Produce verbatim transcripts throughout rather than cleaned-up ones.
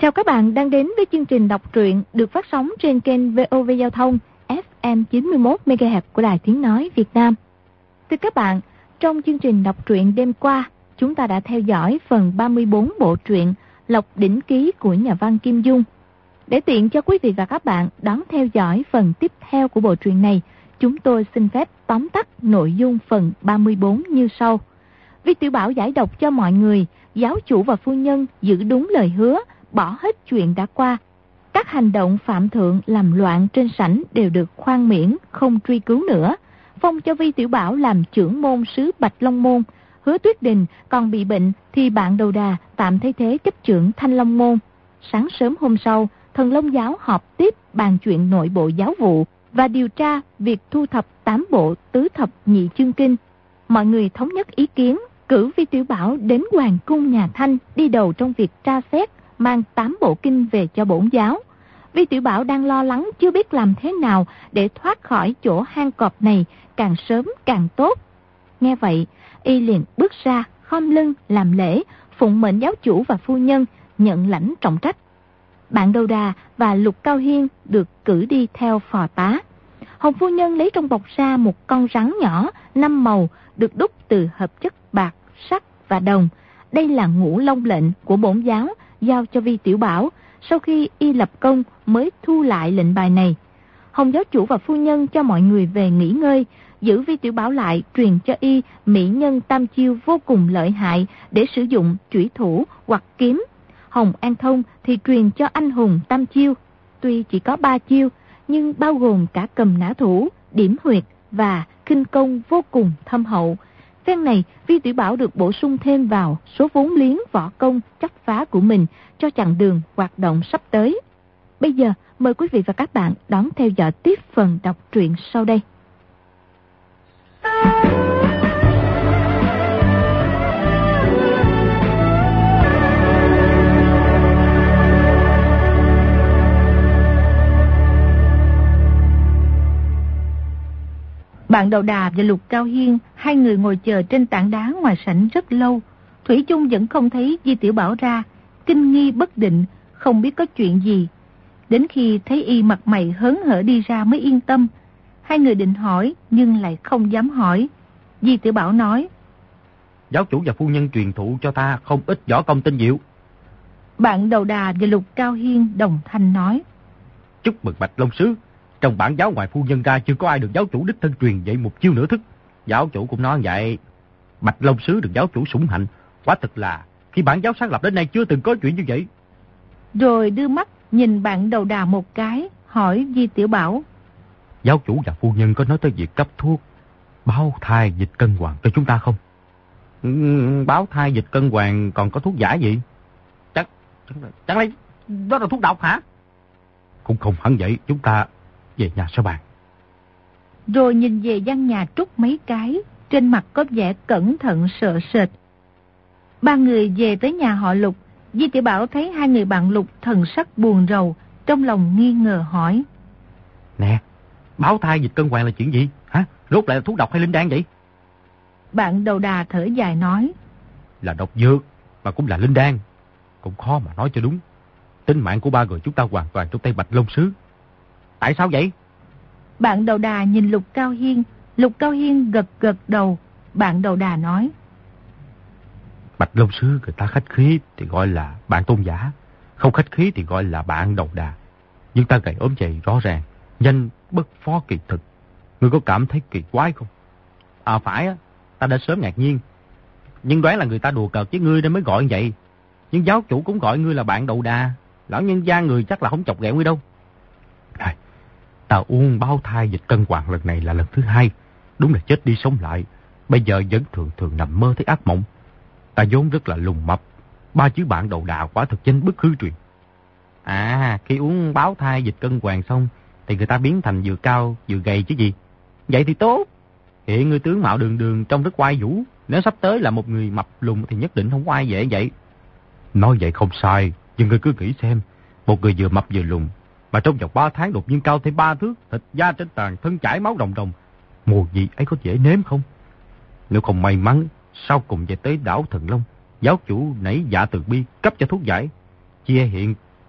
Chào các bạn đang đến với chương trình đọc truyện được phát sóng trên kênh vê o vê Giao thông ép em chín mươi mốt mê ga héc của Đài Tiếng Nói Việt Nam. Thưa các bạn, trong chương trình đọc truyện đêm qua, chúng ta đã theo dõi phần ba mươi bốn bộ truyện Lộc Đỉnh Ký của nhà văn Kim Dung. Để tiện cho quý vị và các bạn đón theo dõi phần tiếp theo của bộ truyện này, chúng tôi xin phép tóm tắt nội dung phần ba mươi bốn như sau. Vi Tiểu Bảo giải độc cho mọi người, giáo chủ và phu nhân giữ đúng lời hứa, bỏ hết chuyện đã qua. Các hành động phạm thượng làm loạn trên sảnh đều được khoan miễn, không truy cứu nữa. Phong cho Vi Tiểu Bảo làm trưởng môn sứ Bạch Long Môn. Hứa Tuyết Đình còn bị bệnh thì bạn Đầu Đà tạm thay thế chấp trưởng Thanh Long Môn. Sáng sớm hôm sau, Thần Long Giáo họp tiếp bàn chuyện nội bộ giáo vụ và điều tra việc thu thập tám bộ tứ thập nhị chương kinh. Mọi người thống nhất ý kiến, cử Vi Tiểu Bảo đến hoàng cung nhà Thanh đi đầu trong việc tra xét, mang tám bộ kinh về cho bổn giáo. Vi Tiểu Bảo đang lo lắng chưa biết làm thế nào để thoát khỏi chỗ hang cọp này, càng sớm càng tốt. Nghe vậy, y liền bước ra, khom lưng làm lễ, phụng mệnh giáo chủ và phu nhân, nhận lãnh trọng trách. Bạn Đầu Đà và Lục Cao Hiên được cử đi theo phò tá. Hồng phu nhân lấy trong bọc ra một con rắn nhỏ, năm màu, được đúc từ hợp chất bạc, sắt và đồng. Đây là ngũ long lệnh của bổn giáo, giao cho Vi Tiểu Bảo. Sau khi y lập công mới thu lại lệnh bài này. Hồng giáo chủ và phu nhân cho mọi người về nghỉ ngơi, giữ Vi Tiểu Bảo lại truyền cho y mỹ nhân tam chiêu vô cùng lợi hại để sử dụng chủy thủ hoặc kiếm. Hồng An Thông thì truyền cho anh hùng tam chiêu, tuy chỉ có ba chiêu nhưng bao gồm cả cầm nã thủ, điểm huyệt và khinh công vô cùng thâm hậu. Phen này, Vi Tiểu Bảo được bổ sung thêm vào số vốn liếng võ công chắc phá của mình cho chặng đường hoạt động sắp tới. Bây giờ, mời quý vị và các bạn đón theo dõi tiếp phần đọc truyện sau đây. Bạn Đầu Đà và Lục Cao Hiên, hai người ngồi chờ trên tảng đá ngoài sảnh rất lâu. Thủy chung vẫn không thấy Vi Tiểu Bảo ra, kinh nghi bất định, không biết có chuyện gì. Đến khi thấy y mặt mày hớn hở đi ra mới yên tâm. Hai người định hỏi nhưng lại không dám hỏi. Vi Tiểu Bảo nói: giáo chủ và phu nhân truyền thụ cho ta không ít võ công tinh diệu. Bạn Đầu Đà và Lục Cao Hiên đồng thanh nói: chúc mừng Bạch Long Sứ, trong bản giáo ngoài phu nhân ra chưa có ai được giáo chủ đích thân truyền dạy một chiêu nửa thức. Giáo chủ cũng nói vậy. Bạch Long Sứ được giáo chủ sủng hạnh, quả thực là khi bản giáo sáng lập đến nay chưa từng có chuyện như vậy. Rồi đưa mắt nhìn bạn Đầu Đà một cái, hỏi Vi Tiểu Bảo: giáo chủ và phu nhân có nói tới việc cấp thuốc báo thai dịch cân hoàng cho chúng ta không? Ừ, báo thai dịch cân hoàng còn có thuốc giả gì? Chắc chắc lấy đó là thuốc độc hả? Cũng không hẳn vậy, chúng ta về nhà sau bàn. Rồi nhìn về gian nhà trúc mấy cái, trên mặt có vẻ cẩn thận sợ sệt. Ba người về tới nhà họ Lục. Vi Tiểu Bảo thấy hai người bạn Lục thần sắc buồn rầu, trong lòng nghi ngờ hỏi: nè, báo thai dịch cân hoàng là chuyện gì? Hả? Rốt lại là thuốc độc hay linh đan vậy? Bạn Đầu Đà thở dài nói: là độc dược, mà cũng là linh đan. Cũng khó mà nói cho đúng. Tính mạng của ba người chúng ta hoàn toàn trong tay Bạch Long Sứ. Tại sao vậy? Bạn Đầu Đà nhìn Lục Cao Hiên. Lục Cao Hiên gật gật đầu. Bạn Đầu Đà nói: Bạch Long Sứ người ta khách khí thì gọi là bạn tôn giả, không khách khí thì gọi là bạn Đầu Đà. Nhưng ta gầy ốm vậy rõ ràng, nhanh bất phó kỳ thực. Ngươi có cảm thấy kỳ quái không? À phải á, ta đã sớm ngạc nhiên. Nhưng đoán là người ta đùa cợt với ngươi nên mới gọi như vậy. Nhưng giáo chủ cũng gọi ngươi là bạn Đầu Đà. Lão nhân gia người chắc là không chọc ghẹo ngươi đâu. Này, ta uống báo thai dịch cân hoàng lần này là lần thứ hai. Đúng là chết đi sống lại. Bây giờ vẫn thường thường nằm mơ thấy ác mộng. Ta vốn rất là lùn mập. Ba chữ bạn Đầu Đà quả thực danh bất hư truyền. À, khi uống báo thai dịch cân hoàng xong thì người ta biến thành vừa cao vừa gầy chứ gì. Vậy thì tốt. Hiện người tướng mạo đường đường trông rất oai vũ. Nếu sắp tới là một người mập lùn thì nhất định không oai dễ vậy. Nói vậy không sai. Nhưng ngươi cứ nghĩ xem. Một người vừa mập vừa lùn mà trong vòng ba tháng đột nhiên cao thêm ba thước, thịt da trên tàn, thân chảy máu đồng đồng. Mùi vị ấy có dễ nếm không? Nếu không may mắn, sau cùng về tới đảo Thần Long, giáo chủ nảy dạ từ bi cấp cho thuốc giải, chia hiện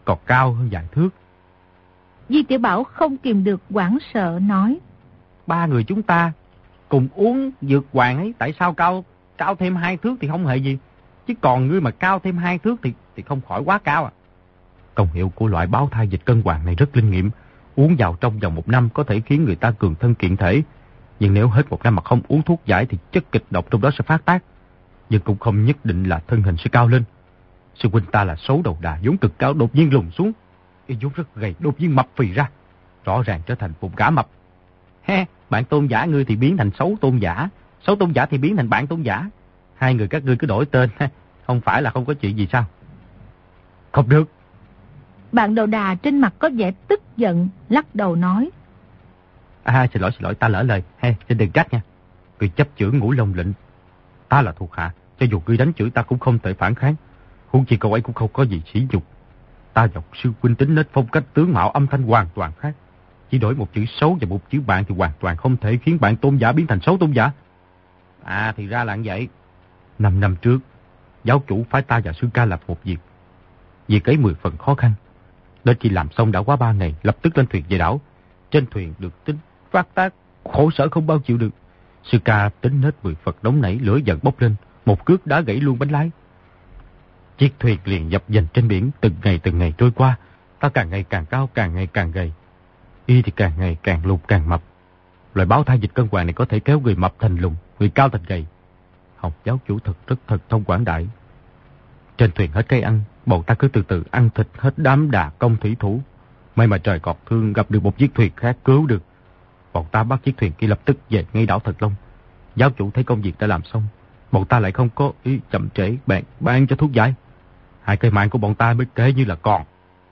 còn cao hơn vài thước. Di Tiểu Bảo không kìm được hoảng sợ nói. Ba người chúng ta cùng uống dược hoàng ấy, tại sao cao cao thêm hai thước thì không hề gì, chứ còn ngươi mà cao thêm hai thước thì thì không khỏi quá cao à. Công hiệu của loại báo thai dịch cân hoàng này rất linh nghiệm, uống vào trong vòng một năm có thể khiến người ta cường thân kiện thể, nhưng nếu hết một năm mà không uống thuốc giải thì chất kịch độc trong đó sẽ phát tác, nhưng cũng không nhất định là thân hình sẽ cao lên. Sư huynh ta là xấu đầu đà vốn cực cao đột nhiên lùn xuống, y vốn rất gầy đột nhiên mập phì ra, rõ ràng trở thành một gã mập. He, bạn tôn giả ngươi thì biến thành xấu tôn giả, xấu tôn giả thì biến thành bạn tôn giả. Hai người các ngươi cứ đổi tên, không phải là không có chuyện gì sao? Không được. Bạn đầu đà trên mặt có vẻ tức giận, lắc đầu nói. À, xin lỗi, xin lỗi, ta lỡ lời. He, xin đừng trách nha. Ngươi chấp chưởng Ngũ Long lệnh, ta là thuộc hạ, cho dù ngươi đánh chửi ta cũng không thể phản kháng. Huống chi cậu ấy cũng không có gì sỉ nhục. Ta và sư huynh tính nết phong cách tướng mạo âm thanh hoàn toàn khác. Chỉ đổi một chữ xấu và một chữ bạn thì hoàn toàn không thể khiến bạn tôn giả biến thành xấu tôn giả. À, thì ra là như vậy. Năm năm trước, giáo chủ phái ta và sư ca làm một việc. Việc ấy mười phần khó khăn. Đến khi làm xong đã quá ba ngày, lập tức lên thuyền về đảo. Trên thuyền được tính phát tác, khổ sở không bao chịu được. Sư ca tính nết mười phần nóng nảy, lửa giận bốc lên, một cước đá gãy luôn bánh lái. Chiếc thuyền liền dập dềnh trên biển, từng ngày từng ngày trôi qua, ta càng ngày càng cao, càng ngày càng gầy. Y thì càng ngày càng lùn càng mập. Loại báo thai dịch cân hoàng này có thể kéo người mập thành lùn, người cao thành gầy. Hồng giáo chủ thật rất thật thông quảng đại. Trên thuyền hết cây ăn, bọn ta cứ từ từ ăn thịt hết đám đà công thủy thủ. May mà trời cọt thương gặp được một chiếc thuyền khác cứu được. Bọn ta bắt chiếc thuyền kia lập tức về ngay đảo Thật Long. Giáo chủ thấy công việc đã làm xong, bọn ta lại không có ý chậm trễ, bèn ban cho thuốc giải. Hai cây mạng của bọn ta mới kể như là còn.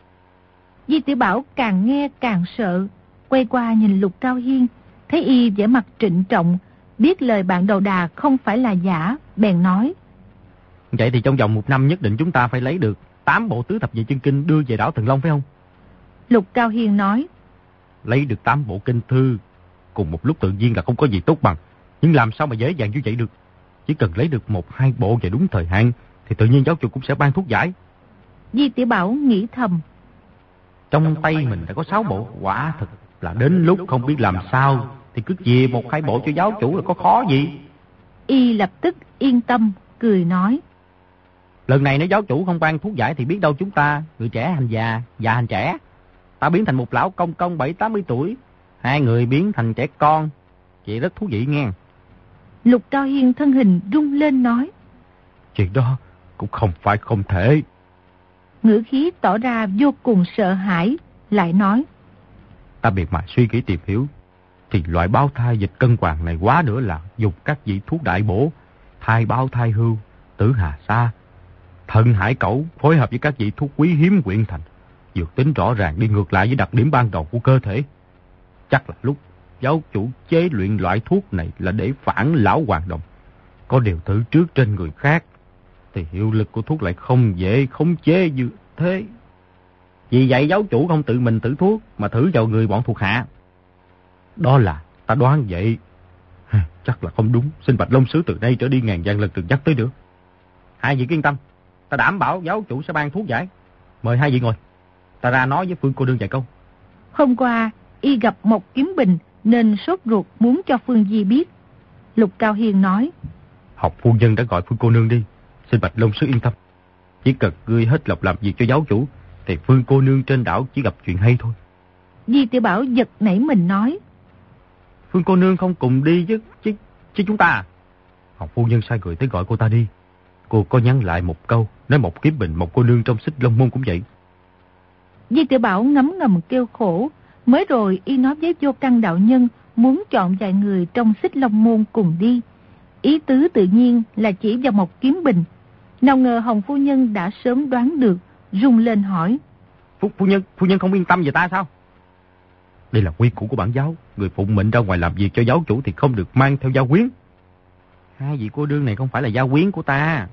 Di Tiểu Bảo càng nghe càng sợ, quay qua nhìn Lục Cao Hiên, thấy y vẻ mặt trịnh trọng, biết lời bạn đầu đà không phải là giả, bèn nói. Vậy thì trong vòng một năm nhất định chúng ta phải lấy được tám bộ tứ thập nhị chân kinh đưa về đảo Thần Long phải không? Lục Cao Hiên nói. Lấy được tám bộ kinh thư cùng một lúc tự nhiên là không có gì tốt bằng, nhưng làm sao mà dễ dàng như vậy được? Chỉ cần lấy được một hai bộ về đúng thời hạn thì tự nhiên giáo chủ cũng sẽ ban thuốc giải. Di Tiểu Bảo nghĩ thầm. Trong tay mình đã có sáu bộ, quả thật là đến lúc không biết làm sao thì cứ về một hai bộ cho giáo chủ là có khó gì. Y lập tức yên tâm, cười nói. Lần này nếu giáo chủ không ban thuốc giải thì biết đâu chúng ta, người trẻ hành già, già hành trẻ. Ta biến thành một lão công công bảy tám mươi tuổi, hai người biến thành trẻ con, chị rất thú vị nghe. Lục Cao Hiên thân hình rung lên nói. Chuyện đó cũng không phải không thể. Ngữ khí tỏ ra vô cùng sợ hãi, lại nói. Ta biệt mà suy nghĩ tìm hiểu, thì loại báo thai dịch cân hoàng này quá nữa là dùng các vị thuốc đại bổ, thai báo thai hưu, tử hà sa, thần hải cẩu phối hợp với các vị thuốc quý hiếm quyện thành. Dược tính rõ ràng đi ngược lại với đặc điểm ban đầu của cơ thể. Chắc là lúc giáo chủ chế luyện loại thuốc này là để phản lão hoàng đồng. Có điều thử trước trên người khác thì hiệu lực của thuốc lại không dễ khống chế như thế. Vì vậy giáo chủ không tự mình thử thuốc mà thử vào người bọn thuộc hạ. Đó là ta đoán vậy. Chắc là không đúng. Xin Bạch Long Sứ từ đây trở đi ngàn vạn lần đừng nhắc tới nữa. Hai vị yên tâm, ta đảm bảo giáo chủ sẽ ban thuốc giải. Mời hai vị ngồi, ta ra nói với Phương cô nương vài câu. Hôm qua y gặp một kiếm bình nên sốt ruột muốn cho Phương Di biết. Lục Cao Hiên nói. Học phu nhân đã gọi Phương cô nương đi. Xin Bạch Long Sứ yên tâm, chỉ cần ngươi hết lòng làm việc cho giáo chủ thì Phương cô nương trên đảo chỉ gặp chuyện hay thôi. Di Tiểu Bảo giật nảy mình nói. Phương cô nương không cùng đi chứ, chứ, chứ chúng ta à? Học phu nhân sai người tới gọi cô ta đi. Cô có nhắn lại một câu, nói một kiếm bình một cô nương trong Xích Long Môn cũng vậy. Di Tiểu Bảo ngấm ngầm kêu khổ. Mới rồi y nói với Vô Căn đạo nhân muốn chọn vài người trong Xích Long Môn cùng đi. Ý tứ tự nhiên là chỉ vào một kiếm bình. Nào ngờ Hồng phu nhân đã sớm đoán được, rung lên hỏi. Phu, phu nhân, phu nhân không yên tâm về ta sao? Đây là quy củ của bản giáo. Người phụng mệnh ra ngoài làm việc cho giáo chủ thì không được mang theo gia quyến. Hai vị cô đương này không phải là gia quyến của ta.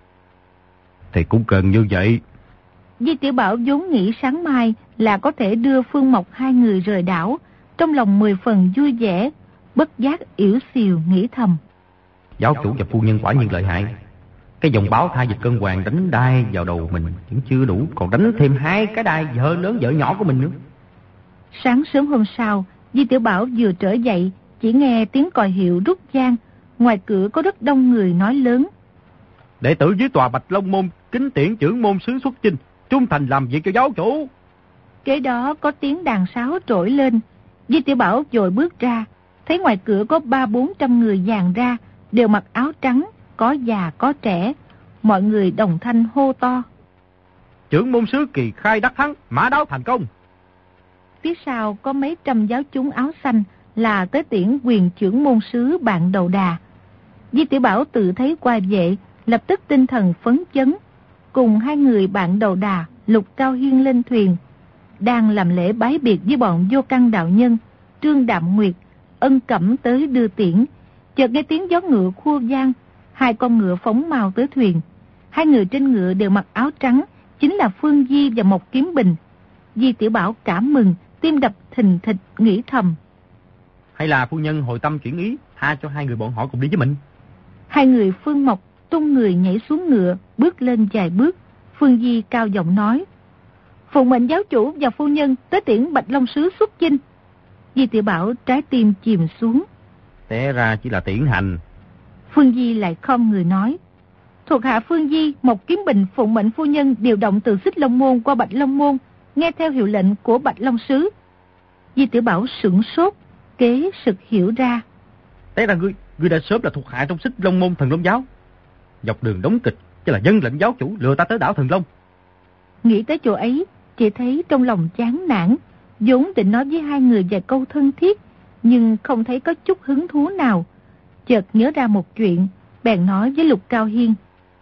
Thì cũng cần như vậy. Di Tiểu Bảo vốn nghĩ sáng mai là có thể đưa Phương Mộc hai người rời đảo. Trong lòng mười phần vui vẻ, bất giác yểu xìu nghĩ thầm. Giáo chủ và phu nhân quả nhiên lợi hại. Cái dòng báo Tha Dịch Cân Hoàng đánh đai vào đầu mình vẫn chưa đủ, còn đánh thêm hai cái đai vợ lớn vợ nhỏ của mình nữa. Sáng sớm hôm sau, Di Tiểu Bảo vừa trở dậy, chỉ nghe tiếng còi hiệu rút vang. Ngoài cửa có rất đông người nói lớn: Đệ tử dưới tòa Bạch Long Môn kính tiễn trưởng môn sứ xuất chinh, trung thành làm việc cho giáo chủ. Kế đó có tiếng đàn sáo trỗi lên. Di Tiểu Bảo vội bước ra, thấy ngoài cửa có ba bốn trăm người dàn ra, đều mặc áo trắng, có già có trẻ. Mọi người đồng thanh hô to: Trưởng môn sứ kỳ khai đắc thắng, mã đáo thành công. Phía sau có mấy trăm giáo chúng áo xanh là tới tiễn quyền trưởng môn sứ bạn đầu đà. Di Tiểu Bảo tự thấy qua vệ, lập tức tinh thần phấn chấn, cùng hai người bạn đầu đà Lục Cao Hiên lên thuyền, đang làm lễ bái biệt với bọn Vô Căn đạo nhân, Trương Đạm Nguyệt, Ân Cẩm tới đưa tiễn. Chợt nghe tiếng gió ngựa khua vang, hai con ngựa phóng mau tới thuyền. Hai người trên ngựa đều mặc áo trắng, chính là Phương Di và Mộc Kiếm Bình. Di Tiểu Bảo cảm mừng, tim đập thình thịch, nghĩ thầm: Hay là phu nhân hồi tâm chuyển ý, tha cho hai người bọn họ cùng đi với mình. Hai người Phương Mộc tung người nhảy xuống ngựa, bước lên vài bước. Phương Di cao giọng nói: Phụng mệnh giáo chủ và phu nhân tới tiễn Bạch Long sứ xuất chinh. Di Tiểu Bảo trái tim chìm xuống. Té ra chỉ là tiễn hành. Phương Di lại khom người nói: Thuộc hạ Phương Di, Mộc Kiếm Bình phụng mệnh phu nhân điều động từ Xích Long Môn qua Bạch Long Môn, nghe theo hiệu lệnh của Bạch Long sứ. Di Tiểu Bảo sửng sốt, kế sực hiểu ra. Té ra ngươi, ngươi đã sớm là thuộc hạ trong Xích Long Môn Thần Long giáo. Dọc đường đóng kịch, chứ là dân lệnh giáo chủ lừa ta tới đảo Thần Long. Nghĩ tới chỗ ấy, chỉ thấy trong lòng chán nản, vốn định nói với hai người vài câu thân thiết, nhưng không thấy có chút hứng thú nào. Chợt nhớ ra một chuyện, bèn nói với Lục Cao Hiên: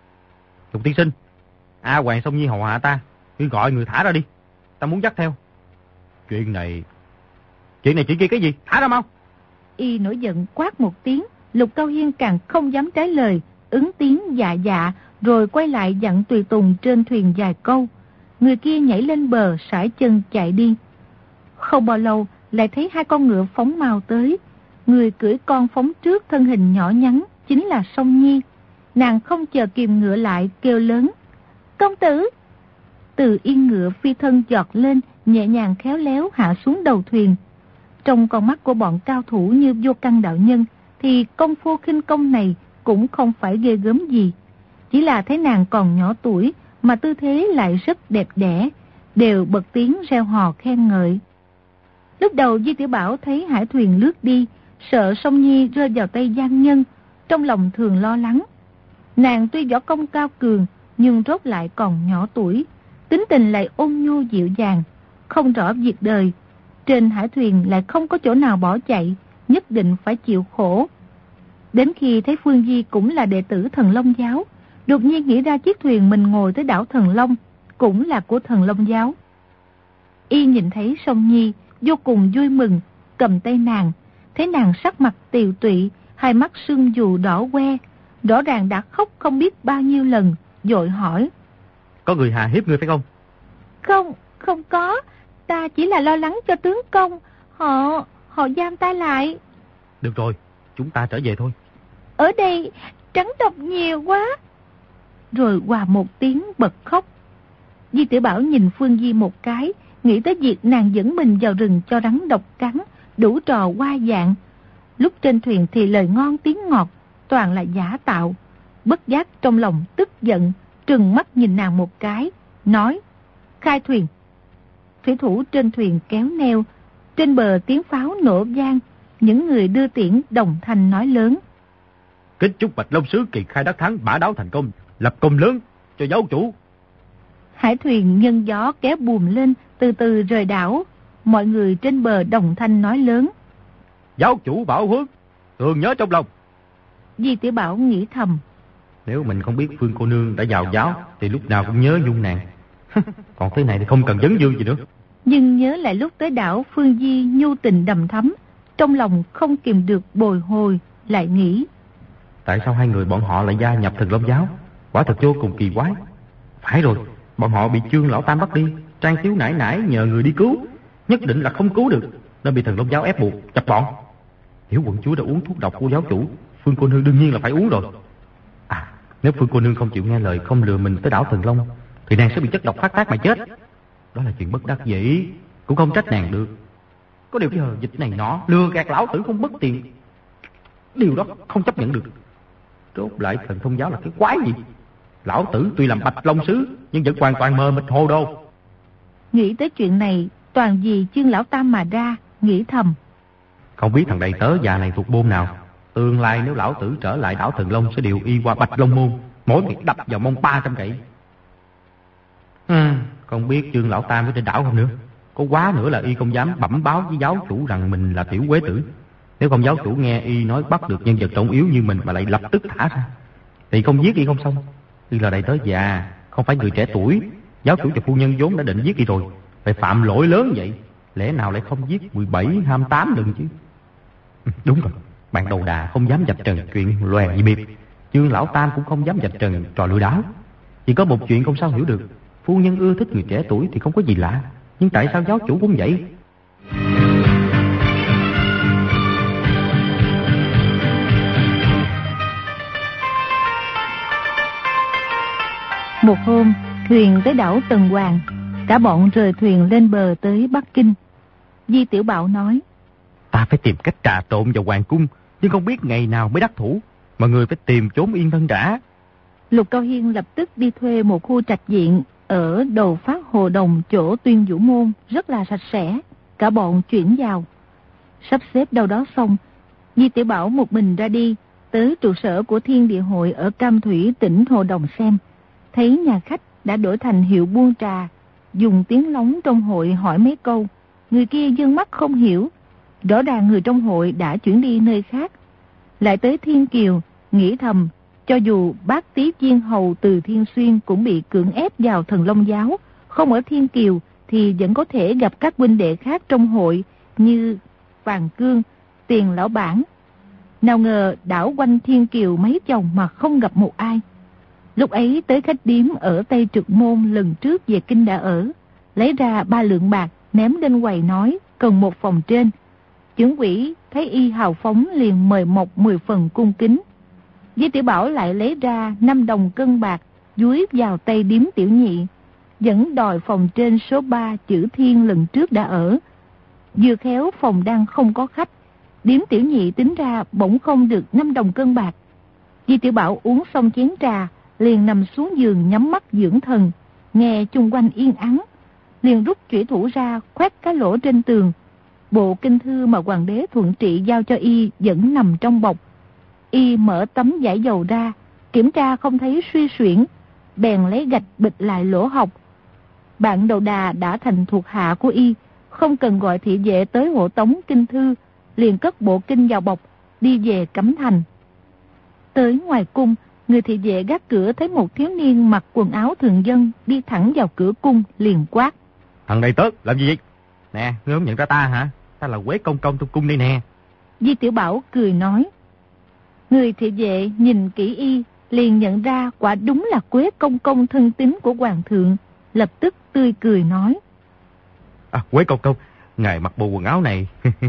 Lục tiên sinh, A Hoàng Song Nhi hầu hạ ta, ngươi gọi người thả ra đi, ta muốn dắt theo. Chuyện này, chuyện này chuyện kia cái gì? Thả ra mau. Y nổi giận quát một tiếng. Lục Cao Hiên càng không dám trái lời, ứng tiếng dạ dạ, rồi quay lại dặn tùy tùng trên thuyền vài câu. Người kia nhảy lên bờ, sải chân chạy đi. Không bao lâu, lại thấy hai con ngựa phóng mau tới. Người cưỡi con phóng trước, thân hình nhỏ nhắn, chính là Song Nhi. Nàng không chờ kìm ngựa lại, kêu lớn: Công tử! Từ yên ngựa phi thân giọt lên, nhẹ nhàng khéo léo hạ xuống đầu thuyền. Trong con mắt của bọn cao thủ như Vô Căn đạo nhân, thì công phu khinh công này cũng không phải ghê gớm gì. Chỉ là thấy nàng còn nhỏ tuổi, mà tư thế lại rất đẹp đẽ, đều bật tiếng reo hò khen ngợi. Lúc đầu Di Tiểu Bảo thấy hải thuyền lướt đi, sợ Song Nhi rơi vào tay gian nhân, trong lòng thường lo lắng. Nàng tuy võ công cao cường, nhưng rốt lại còn nhỏ tuổi, tính tình lại ôn nhu dịu dàng, không rõ việc đời. Trên hải thuyền lại không có chỗ nào bỏ chạy, nhất định phải chịu khổ. Đến khi thấy Phương Di cũng là đệ tử Thần Long giáo, đột nhiên nghĩ ra chiếc thuyền mình ngồi tới đảo Thần Long cũng là của Thần Long giáo. Y nhìn thấy Song Nhi vô cùng vui mừng, cầm tay nàng, thấy nàng sắc mặt tiều tụy, hai mắt sưng dù đỏ que, rõ ràng đã khóc không biết bao nhiêu lần, vội hỏi: Có người hà hiếp ngươi phải không? Không, không có, ta chỉ là lo lắng cho tướng công, họ, họ giam ta lại. Được rồi, chúng ta trở về thôi. Ở đây trắng độc nhiều quá. Rồi hòa một tiếng bật khóc. Di Tiểu Bảo nhìn Phương Di một cái, nghĩ tới việc nàng dẫn mình vào rừng cho rắn độc cắn, đủ trò hoa dạng. Lúc trên thuyền thì lời ngon tiếng ngọt, toàn là giả tạo. Bất giác trong lòng tức giận, trừng mắt nhìn nàng một cái, nói: Khai thuyền. Thủy thủ trên thuyền kéo neo, trên bờ tiếng pháo nổ vang, những người đưa tiễn đồng thanh nói lớn: Kính chúc Bạch Long sứ kỳ khai đắc thắng, bả đáo thành công, lập công lớn cho giáo chủ. Hải thuyền nhân gió kéo buồm lên, từ từ rời đảo. Mọi người trên bờ đồng thanh nói lớn: Giáo chủ bảo huấn, thường nhớ trong lòng. Di Tiểu Bảo nghĩ thầm: Nếu mình không biết Phương cô nương đã vào giáo, thì lúc nào cũng nhớ nhung nàng. Còn thế này thì không cần vấn dương gì nữa. Nhưng nhớ lại lúc tới đảo Phương Di nhu tình đầm thắm, trong lòng không kìm được bồi hồi, lại nghĩ: Tại sao hai người bọn họ lại gia nhập Thần Long giáo? Quả thật vô cùng kỳ quái. Phải rồi, bọn họ bị Trương lão tam bắt đi, Trang thiếu nãi nãi nhờ người đi cứu, nhất định là không cứu được, nên bị Thần Long giáo ép buộc chặt bọn. Tiểu quận chúa đã uống thuốc độc của giáo chủ, Phương cô nương đương nhiên là phải uống rồi. À, Nếu Phương cô nương không chịu nghe lời, không lừa mình tới đảo Thần Long, thì nàng sẽ bị chất độc phát tác mà chết. Đó là chuyện bất đắc dĩ, cũng không trách nàng được. Có điều cái hờ dịch này nó lừa gạt lão tử không mất tiền, điều đó không chấp nhận được. Rốt lại Thần Thông giáo là cái quái gì? Lão tử tuy làm Bạch Long sứ nhưng vẫn hoàn toàn mờ mịt hồ đồ. Nghĩ tới chuyện này, toàn vì Chương lão tam mà ra, nghĩ thầm. Không biết thằng đầy tớ già này thuộc môn nào. Tương lai nếu lão tử trở lại đảo Thần Long sẽ điều y qua Bạch Long môn, mỗi ngày đập vào mông ba trăm gậy. À, không biết Chương lão tam có trên đảo không nữa. Có quá nữa là y không dám bẩm báo với giáo chủ rằng mình là tiểu quế tử. Nếu không giáo chủ nghe y nói bắt được nhân vật trọng yếu như mình mà lại lập tức thả ra, thì không giết y không xong. Y là đầy tớ già, không phải người trẻ tuổi. Giáo chủ và phu nhân vốn đã định giết y rồi, phải phạm lỗi lớn vậy, lẽ nào lại không giết mười bảy, hai mươi tám lần chứ? Đúng rồi, bạn đầu đà không dám vạch trần chuyện loè gì biệt. Chương lão tam cũng không dám vạch trần trò lừa đảo. Chỉ có một chuyện không sao hiểu được, phu nhân ưa thích người trẻ tuổi thì không có gì lạ, nhưng tại sao giáo chủ cũng vậy? Một hôm, thuyền tới đảo Tần Hoàng, cả bọn rời thuyền lên bờ tới Bắc Kinh. Di Tiểu Bảo nói: Ta phải tìm cách trà trộn vào hoàng cung, nhưng không biết ngày nào mới đắc thủ. Mọi người phải tìm chốn yên thân đã. Lục Cao Hiên lập tức đi thuê một khu trạch viện ở đầu phát hồ đồng chỗ Tuyên Vũ Môn, rất là sạch sẽ. Cả bọn chuyển vào. Sắp xếp đâu đó xong, Di Tiểu Bảo một mình ra đi, tới trụ sở của Thiên Địa Hội ở Cam Thủy tỉnh Hồ Đồng xem. Thấy nhà khách đã đổi thành hiệu buôn trà, dùng tiếng lóng trong hội hỏi mấy câu. Người kia dương mắt không hiểu, rõ ràng người trong hội đã chuyển đi nơi khác. Lại tới Thiên Kiều, nghĩ thầm, cho dù bác tí viên hầu từ Thiên Xuyên cũng bị cưỡng ép vào Thần Long giáo, không ở Thiên Kiều thì vẫn có thể gặp các huynh đệ khác trong hội như Vàng Cương, Tiền Lão Bản. Nào ngờ đảo quanh Thiên Kiều mấy chồng mà không gặp một ai. Lúc ấy tới khách điếm ở Tây Trực Môn lần trước về kinh đã ở, lấy ra ba lượng bạc ném lên quầy nói cần một phòng trên. Chưởng quỹ thấy y hào phóng liền mời mộc mười phần cung kính. Di Tiểu Bảo lại lấy ra năm đồng cân bạc dúi vào tay điếm tiểu nhị, vẫn đòi phòng trên số ba chữ Thiên lần trước đã ở. Vừa khéo phòng đang không có khách, điếm tiểu nhị tính ra bỗng không được năm đồng cân bạc. Di Tiểu Bảo uống xong chén trà, liền nằm xuống giường nhắm mắt dưỡng thần, nghe chung quanh yên ắng, liền rút chủy thủ ra khoét cái lỗ trên tường. Bộ kinh thư mà hoàng đế thuận trị giao cho y vẫn nằm trong bọc. Y mở tấm vải dầu ra, kiểm tra không thấy suy xuyển, bèn lấy gạch bịch lại lỗ hộc. Bạn đầu đà đã thành thuộc hạ của y, không cần gọi thị vệ tới hộ tống kinh thư, liền cất bộ kinh vào bọc, đi về Cẩm Thành. Tới ngoài cung, người thị vệ gác cửa thấy một thiếu niên mặc quần áo thường dân đi thẳng vào cửa cung, liền quát: Thằng này tớ làm gì vậy? Nè, ngươi không nhận ra ta hả? Ta là Quế Công Công trong cung đây nè. Di Tiểu Bảo cười nói. Người thị vệ nhìn kỹ y, liền nhận ra quả đúng là Quế Công Công thân tín của hoàng thượng, lập tức tươi cười nói: À, Quế Công Công, ngài mặc bộ quần áo này.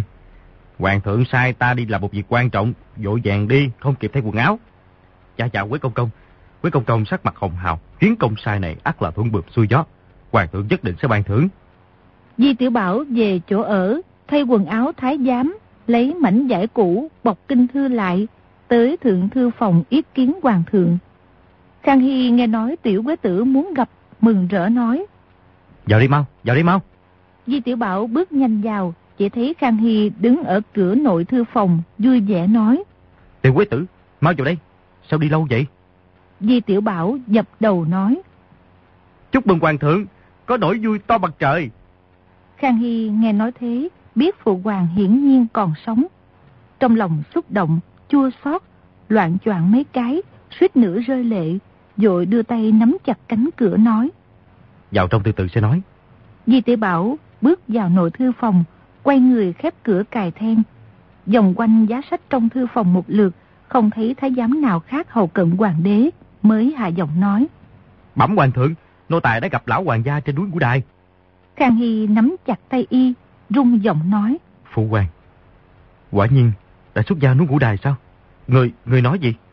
Hoàng thượng sai ta đi làm một việc quan trọng, vội vàng đi, không kịp thay quần áo. Chào chào Quế Công Công. Quế Công Công sắc mặt hồng hào, chuyến công sai này ắt là thuận buồm xuôi gió, hoàng thượng nhất định sẽ ban thưởng. Di Tiểu Bảo về chỗ ở, thay quần áo thái giám, lấy mảnh vải cũ bọc kinh thư lại, tới thượng thư phòng yết kiến hoàng thượng. Khang Hy nghe nói tiểu quế tử muốn gặp, mừng rỡ nói: Vào đi mau, vào đi mau. Di Tiểu Bảo bước nhanh vào, chỉ thấy Khang Hy đứng ở cửa nội thư phòng, vui vẻ nói: Tiểu quế tử, mau vào đây, sao đi lâu vậy? Di Tiểu Bảo dập đầu nói: Chúc mừng hoàng thượng, có nỗi vui to bằng trời. Khang Hy nghe nói thế, biết phụ hoàng hiển nhiên còn sống. Trong lòng xúc động, chua xót, loạn choạng mấy cái, suýt nữa rơi lệ, vội đưa tay nắm chặt cánh cửa nói: Vào trong từ từ sẽ nói. Di Tiểu Bảo bước vào nội thư phòng, quay người khép cửa cài then, vòng quanh giá sách trong thư phòng một lượt, không thấy thái giám nào khác hầu cận hoàng đế, mới hạ giọng nói: Bẩm hoàng thượng, nô tài đã gặp lão hoàng gia trên núi Ngũ Đài. Khang Hy nắm chặt tay y, rung giọng nói: Phụ hoàng, quả nhiên đã xuất gia núi Ngũ Đài sao? Người, người nói gì?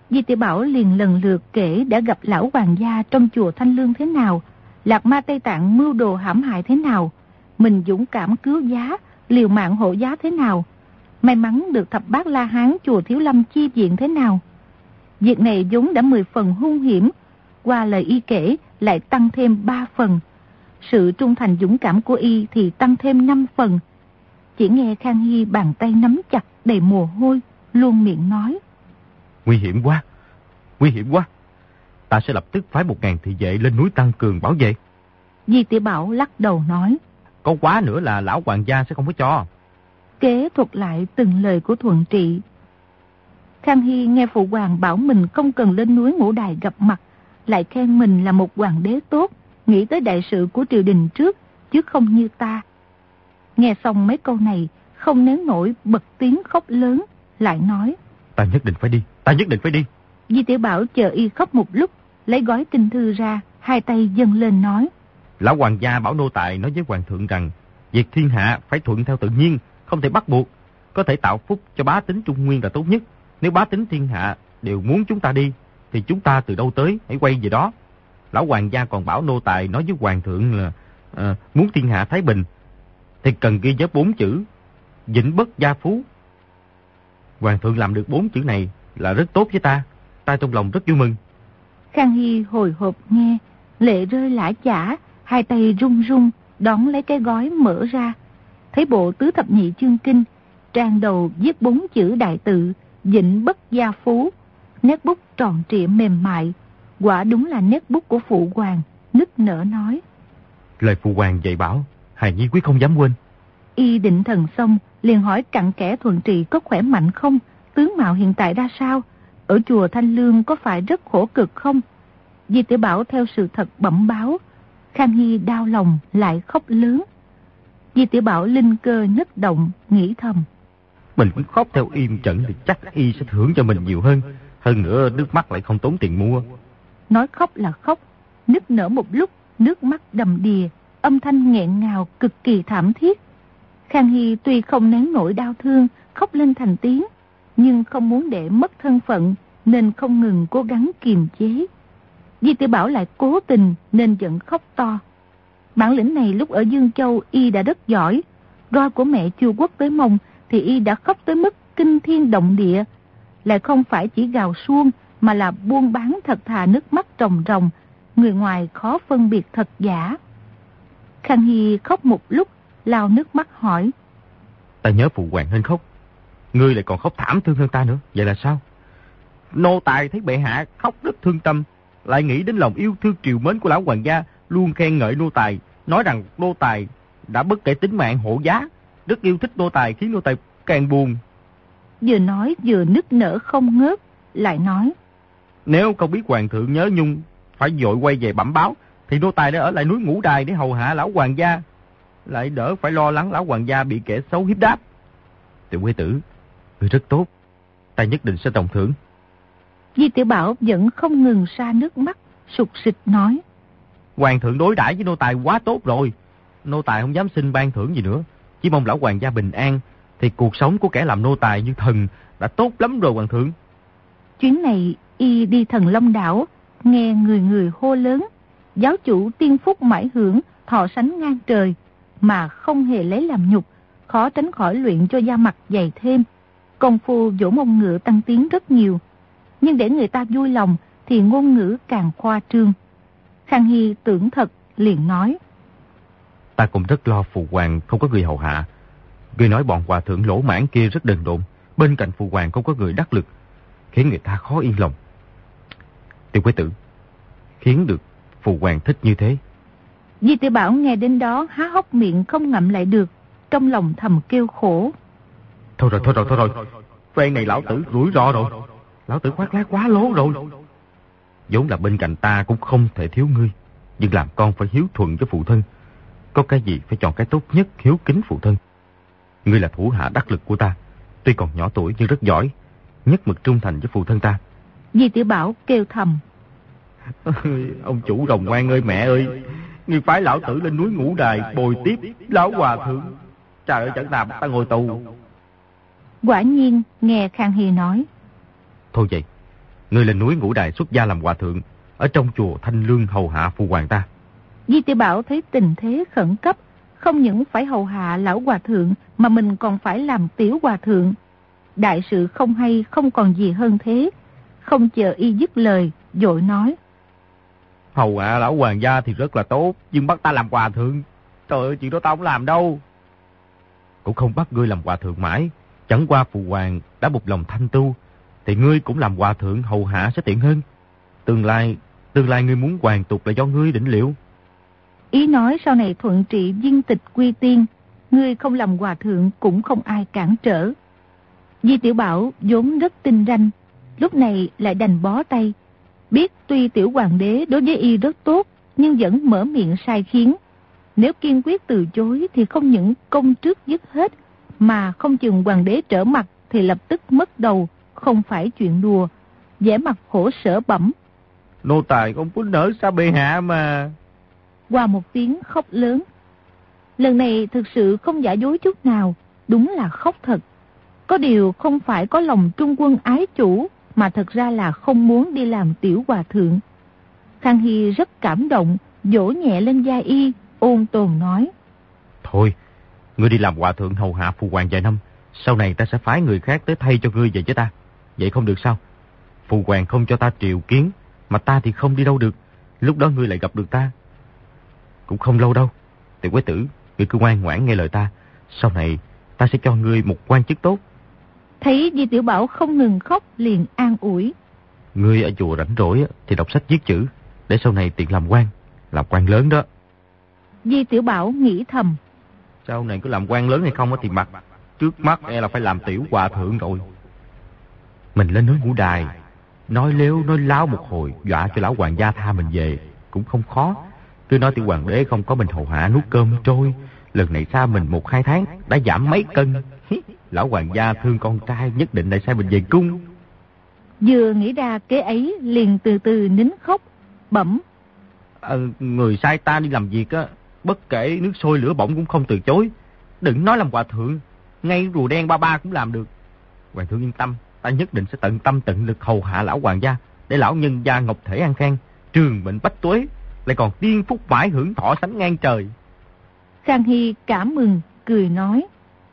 Di Tiểu Bảo liền lần lượt kể đã gặp lão hoàng gia trong chùa Thanh Lương thế nào, Lạc Ma Tây Tạng mưu đồ hãm hại thế nào, mình dũng cảm cứu giá, liều mạng hộ giá thế nào, may mắn được thập bát La Hán chùa Thiếu Lâm chi viện thế nào. Việc này vốn đã mười phần hung hiểm, qua lời y kể lại tăng thêm ba phần. Sự trung thành dũng cảm của y thì tăng thêm năm phần. Chỉ nghe Khang Hy bàn tay nắm chặt đầy mồ hôi, luôn miệng nói: Nguy hiểm quá, nguy hiểm quá. Ta sẽ lập tức phái một ngàn thị vệ lên núi tăng cường bảo vệ. Di Tiểu Bảo lắc đầu nói: Có quá nữa là lão hoàng gia sẽ không có cho. Kế thuật lại từng lời của Thuận Trị. Khang Hy nghe phụ hoàng bảo mình không cần lên núi Ngũ Đài gặp mặt, lại khen mình là một hoàng đế tốt, nghĩ tới đại sự của triều đình trước, chứ không như ta. Nghe xong mấy câu này, không nén nổi bật tiếng khóc lớn, lại nói: Ta nhất định phải đi, ta nhất định phải đi. Di Tiểu Bảo chờ y khóc một lúc, lấy gói kinh thư ra, hai tay dâng lên nói: Lão hoàng gia bảo nô tài nói với hoàng thượng rằng việc thiên hạ phải thuận theo tự nhiên, không thể bắt buộc, có thể tạo phúc cho bá tính Trung Nguyên là tốt nhất. Nếu bá tính thiên hạ đều muốn chúng ta đi, thì chúng ta từ đâu tới, hãy quay về đó. Lão hoàng gia còn bảo nô tài nói với hoàng thượng là à, muốn thiên hạ thái bình, thì cần ghi nhớ bốn chữ: vĩnh bất gia phú. Hoàng thượng làm được bốn chữ này là rất tốt với ta, ta trong lòng rất vui mừng. Khang Hy hồi hộp nghe, lệ rơi lã chả, hai tay run run đón lấy cái gói mở ra, thấy bộ tứ thập nhị chương kinh, trang đầu viết bốn chữ đại tự vĩnh bất gia phú, nét bút tròn trịa mềm mại, quả đúng là nét bút của phụ hoàng, nức nở nói: Lời phụ hoàng dạy bảo, hài nhi quyết không dám quên. Y định thần xong, liền hỏi cặn kẽ Thuận Trị có khỏe mạnh không, tướng mạo hiện tại ra sao, ở chùa Thanh Lương có phải rất khổ cực không. Di Tiểu Bảo theo sự thật bẩm báo. Khang Hy đau lòng lại khóc lớn. Di Tiểu Bảo linh cơ nhất động, nghĩ thầm: Mình cũng khóc theo im trận thì chắc y sẽ thưởng cho mình nhiều hơn. Hơn nữa nước mắt lại không tốn tiền mua. Nói khóc là khóc, nức nở một lúc, nước mắt đầm đìa, âm thanh nghẹn ngào cực kỳ thảm thiết. Khang Hy tuy không nén nổi đau thương, khóc lên thành tiếng, nhưng không muốn để mất thân phận, nên không ngừng cố gắng kiềm chế. Di Tiểu Bảo lại cố tình nên vẫn khóc to. Bản lĩnh này lúc ở Dương Châu y đã rất giỏi, roi của mẹ Chu Quốc tới mông thì y đã khóc tới mức kinh thiên động địa, lại không phải chỉ gào suông mà là buôn bán thật thà, nước mắt ròng ròng, người ngoài khó phân biệt thật giả. Khang Hy khóc một lúc, lau nước mắt hỏi: Ta nhớ phụ hoàng nên khóc, ngươi lại còn khóc thảm thương hơn ta nữa, vậy là sao? Nô tài thấy bệ hạ khóc rất thương tâm, lại nghĩ đến lòng yêu thương triều mến của lão hoàng gia, luôn khen ngợi nô tài, nói rằng nô tài đã bất kể tính mạng hộ giá, rất yêu thích nô tài, khiến nô tài càng buồn. Vừa nói vừa nức nở không ngớt, lại nói: Nếu không biết hoàng thượng nhớ nhung, phải vội quay về bẩm báo, thì nô tài đã ở lại núi Ngũ Đài để hầu hạ lão hoàng gia, lại đỡ phải lo lắng lão hoàng gia bị kẻ xấu hiếp đáp. Tiểu quê tử, ngươi rất tốt, ta nhất định sẽ trọng thưởng. Di Tiểu Bảo vẫn không ngừng ra nước mắt, sụt sịt nói: Hoàng thượng đối đãi với nô tài quá tốt rồi, nô tài không dám xin ban thưởng gì nữa, chỉ mong lão hoàng gia bình an, thì cuộc sống của kẻ làm nô tài như thần đã tốt lắm rồi hoàng thượng. Chuyến này y đi Thần Long Đảo, nghe người người hô lớn: giáo chủ tiên phúc mãi hưởng, thọ sánh ngang trời, mà không hề lấy làm nhục, khó tránh khỏi luyện cho da mặt dày thêm. Công phu vỗ mông ngựa tăng tiến rất nhiều, nhưng để người ta vui lòng thì ngôn ngữ càng khoa trương. Khang Hy tưởng thật, liền nói: Ta cũng rất lo phụ hoàng không có người hầu hạ. Người nói bọn hòa thượng lỗ mãn kia rất đần độn, bên cạnh phụ hoàng không có người đắc lực, khiến người ta khó yên lòng. Tiểu quế tử, khiến được phụ hoàng thích như thế. Di Tiểu Bảo nghe đến đó há hốc miệng không ngậm lại được, trong lòng thầm kêu khổ. Thôi rồi, thôi rồi, thôi rồi, phen này lão tử rủi ro rồi, lão tử khoác lác quá lố rồi. Vốn là bên cạnh ta cũng không thể thiếu ngươi, nhưng làm con phải hiếu thuận với phụ thân. Có cái gì phải chọn cái tốt nhất, hiếu kính phụ thân. Ngươi là thủ hạ đắc lực của ta, tuy còn nhỏ tuổi nhưng rất giỏi, nhất mực trung thành với phụ thân ta. Di Tiểu Bảo kêu thầm: Ông chủ Rồng Ngoan ơi, mẹ ơi, ngươi phái lão tử lên núi Ngũ Đài bồi tiếp lão hòa thượng, trời ơi, chẳng làm ta ngồi tù. Quả nhiên nghe Khang Hy nói: Thôi vậy, Ngươi lên núi Ngũ Đài xuất gia làm hòa thượng, ở trong chùa Thanh Lương hầu hạ phụ hoàng ta. Di Tiểu Bảo thấy tình thế khẩn cấp, không những phải hầu hạ lão hòa thượng mà mình còn phải làm tiểu hòa thượng. Đại sự không hay không còn gì hơn thế. Không chờ y dứt lời, vội nói: Hầu hạ lão hoàng gia thì rất là tốt, nhưng bắt ta làm hòa thượng, trời ơi, chuyện đó tao không làm đâu. Cũng không bắt ngươi làm hòa thượng mãi, chẳng qua phụ hoàng đã một lòng thanh tu, thì ngươi cũng làm hòa thượng hầu hạ sẽ tiện hơn. Tương lai, tương lai ngươi muốn hoàn tục là do ngươi định liệu. Ý nói sau này thuận trị viên tịch quy tiên, ngươi không làm hòa thượng cũng không ai cản trở. Di Tiểu Bảo vốn rất tinh ranh, lúc này lại đành bó tay. Biết tuy tiểu hoàng đế đối với y rất tốt, nhưng vẫn mở miệng sai khiến. Nếu kiên quyết từ chối thì không những công trước dứt hết, mà không chừng hoàng đế trở mặt thì lập tức mất đầu, không phải chuyện đùa. Vẻ mặt khổ sở bẩm: Nô tài không muốn nỡ xa bệ hạ mà. Qua một tiếng khóc lớn. Lần này thực sự không giả dối chút nào, đúng là khóc thật. Có điều không phải có lòng trung quân ái chủ, mà thật ra là không muốn đi làm tiểu hòa thượng. Khang Hy rất cảm động, vỗ nhẹ lên vai y, ôn tồn nói: Thôi, ngươi đi làm hòa thượng hầu hạ phụ hoàng vài năm, sau này ta sẽ phái người khác tới thay cho ngươi về với ta. Vậy không được sao? Phụ hoàng không cho ta triệu kiến, mà ta thì không đi đâu được. Lúc đó ngươi lại gặp được ta. Cũng không lâu đâu. Tiểu Quế Tử, ngươi cứ ngoan ngoãn nghe lời ta. Sau này ta sẽ cho ngươi một quan chức tốt. Thấy Di Tiểu Bảo không ngừng khóc, liền an ủi: Ngươi ở chùa rảnh rỗi thì đọc sách viết chữ, để sau này tiện làm quan, làm quan lớn đó. Di Tiểu Bảo nghĩ thầm: Sau này có làm quan lớn hay không thì mặc, trước mắt e là phải làm tiểu hòa thượng rồi. Mình lên núi Ngũ Đài, nói lếu nói láo một hồi, dọa cho lão hoàng gia tha mình về cũng không khó. Cứ nói tiểu hoàng đế không có mình hầu hạ nuốt cơm trôi, lần này xa mình một hai tháng đã giảm mấy cân. Lão hoàng gia thương con trai, nhất định lại sai mình về cung. Vừa nghĩ ra kế ấy, liền từ từ nín khóc, bẩm: ờ, Người sai ta đi làm việc á, bất kể nước sôi lửa bỏng cũng không từ chối. Đừng nói làm hòa thượng, ngay rùa đen ba ba cũng làm được. Hoàng thượng yên tâm, ta nhất định sẽ tận tâm tận lực hầu hạ lão hoàng gia, để lão nhân gia ngọc thể an khang, trường mệnh bách tuế, lại còn tiên phúc mãi hưởng thọ sánh ngang trời. Khang Hy cảm mừng, cười nói: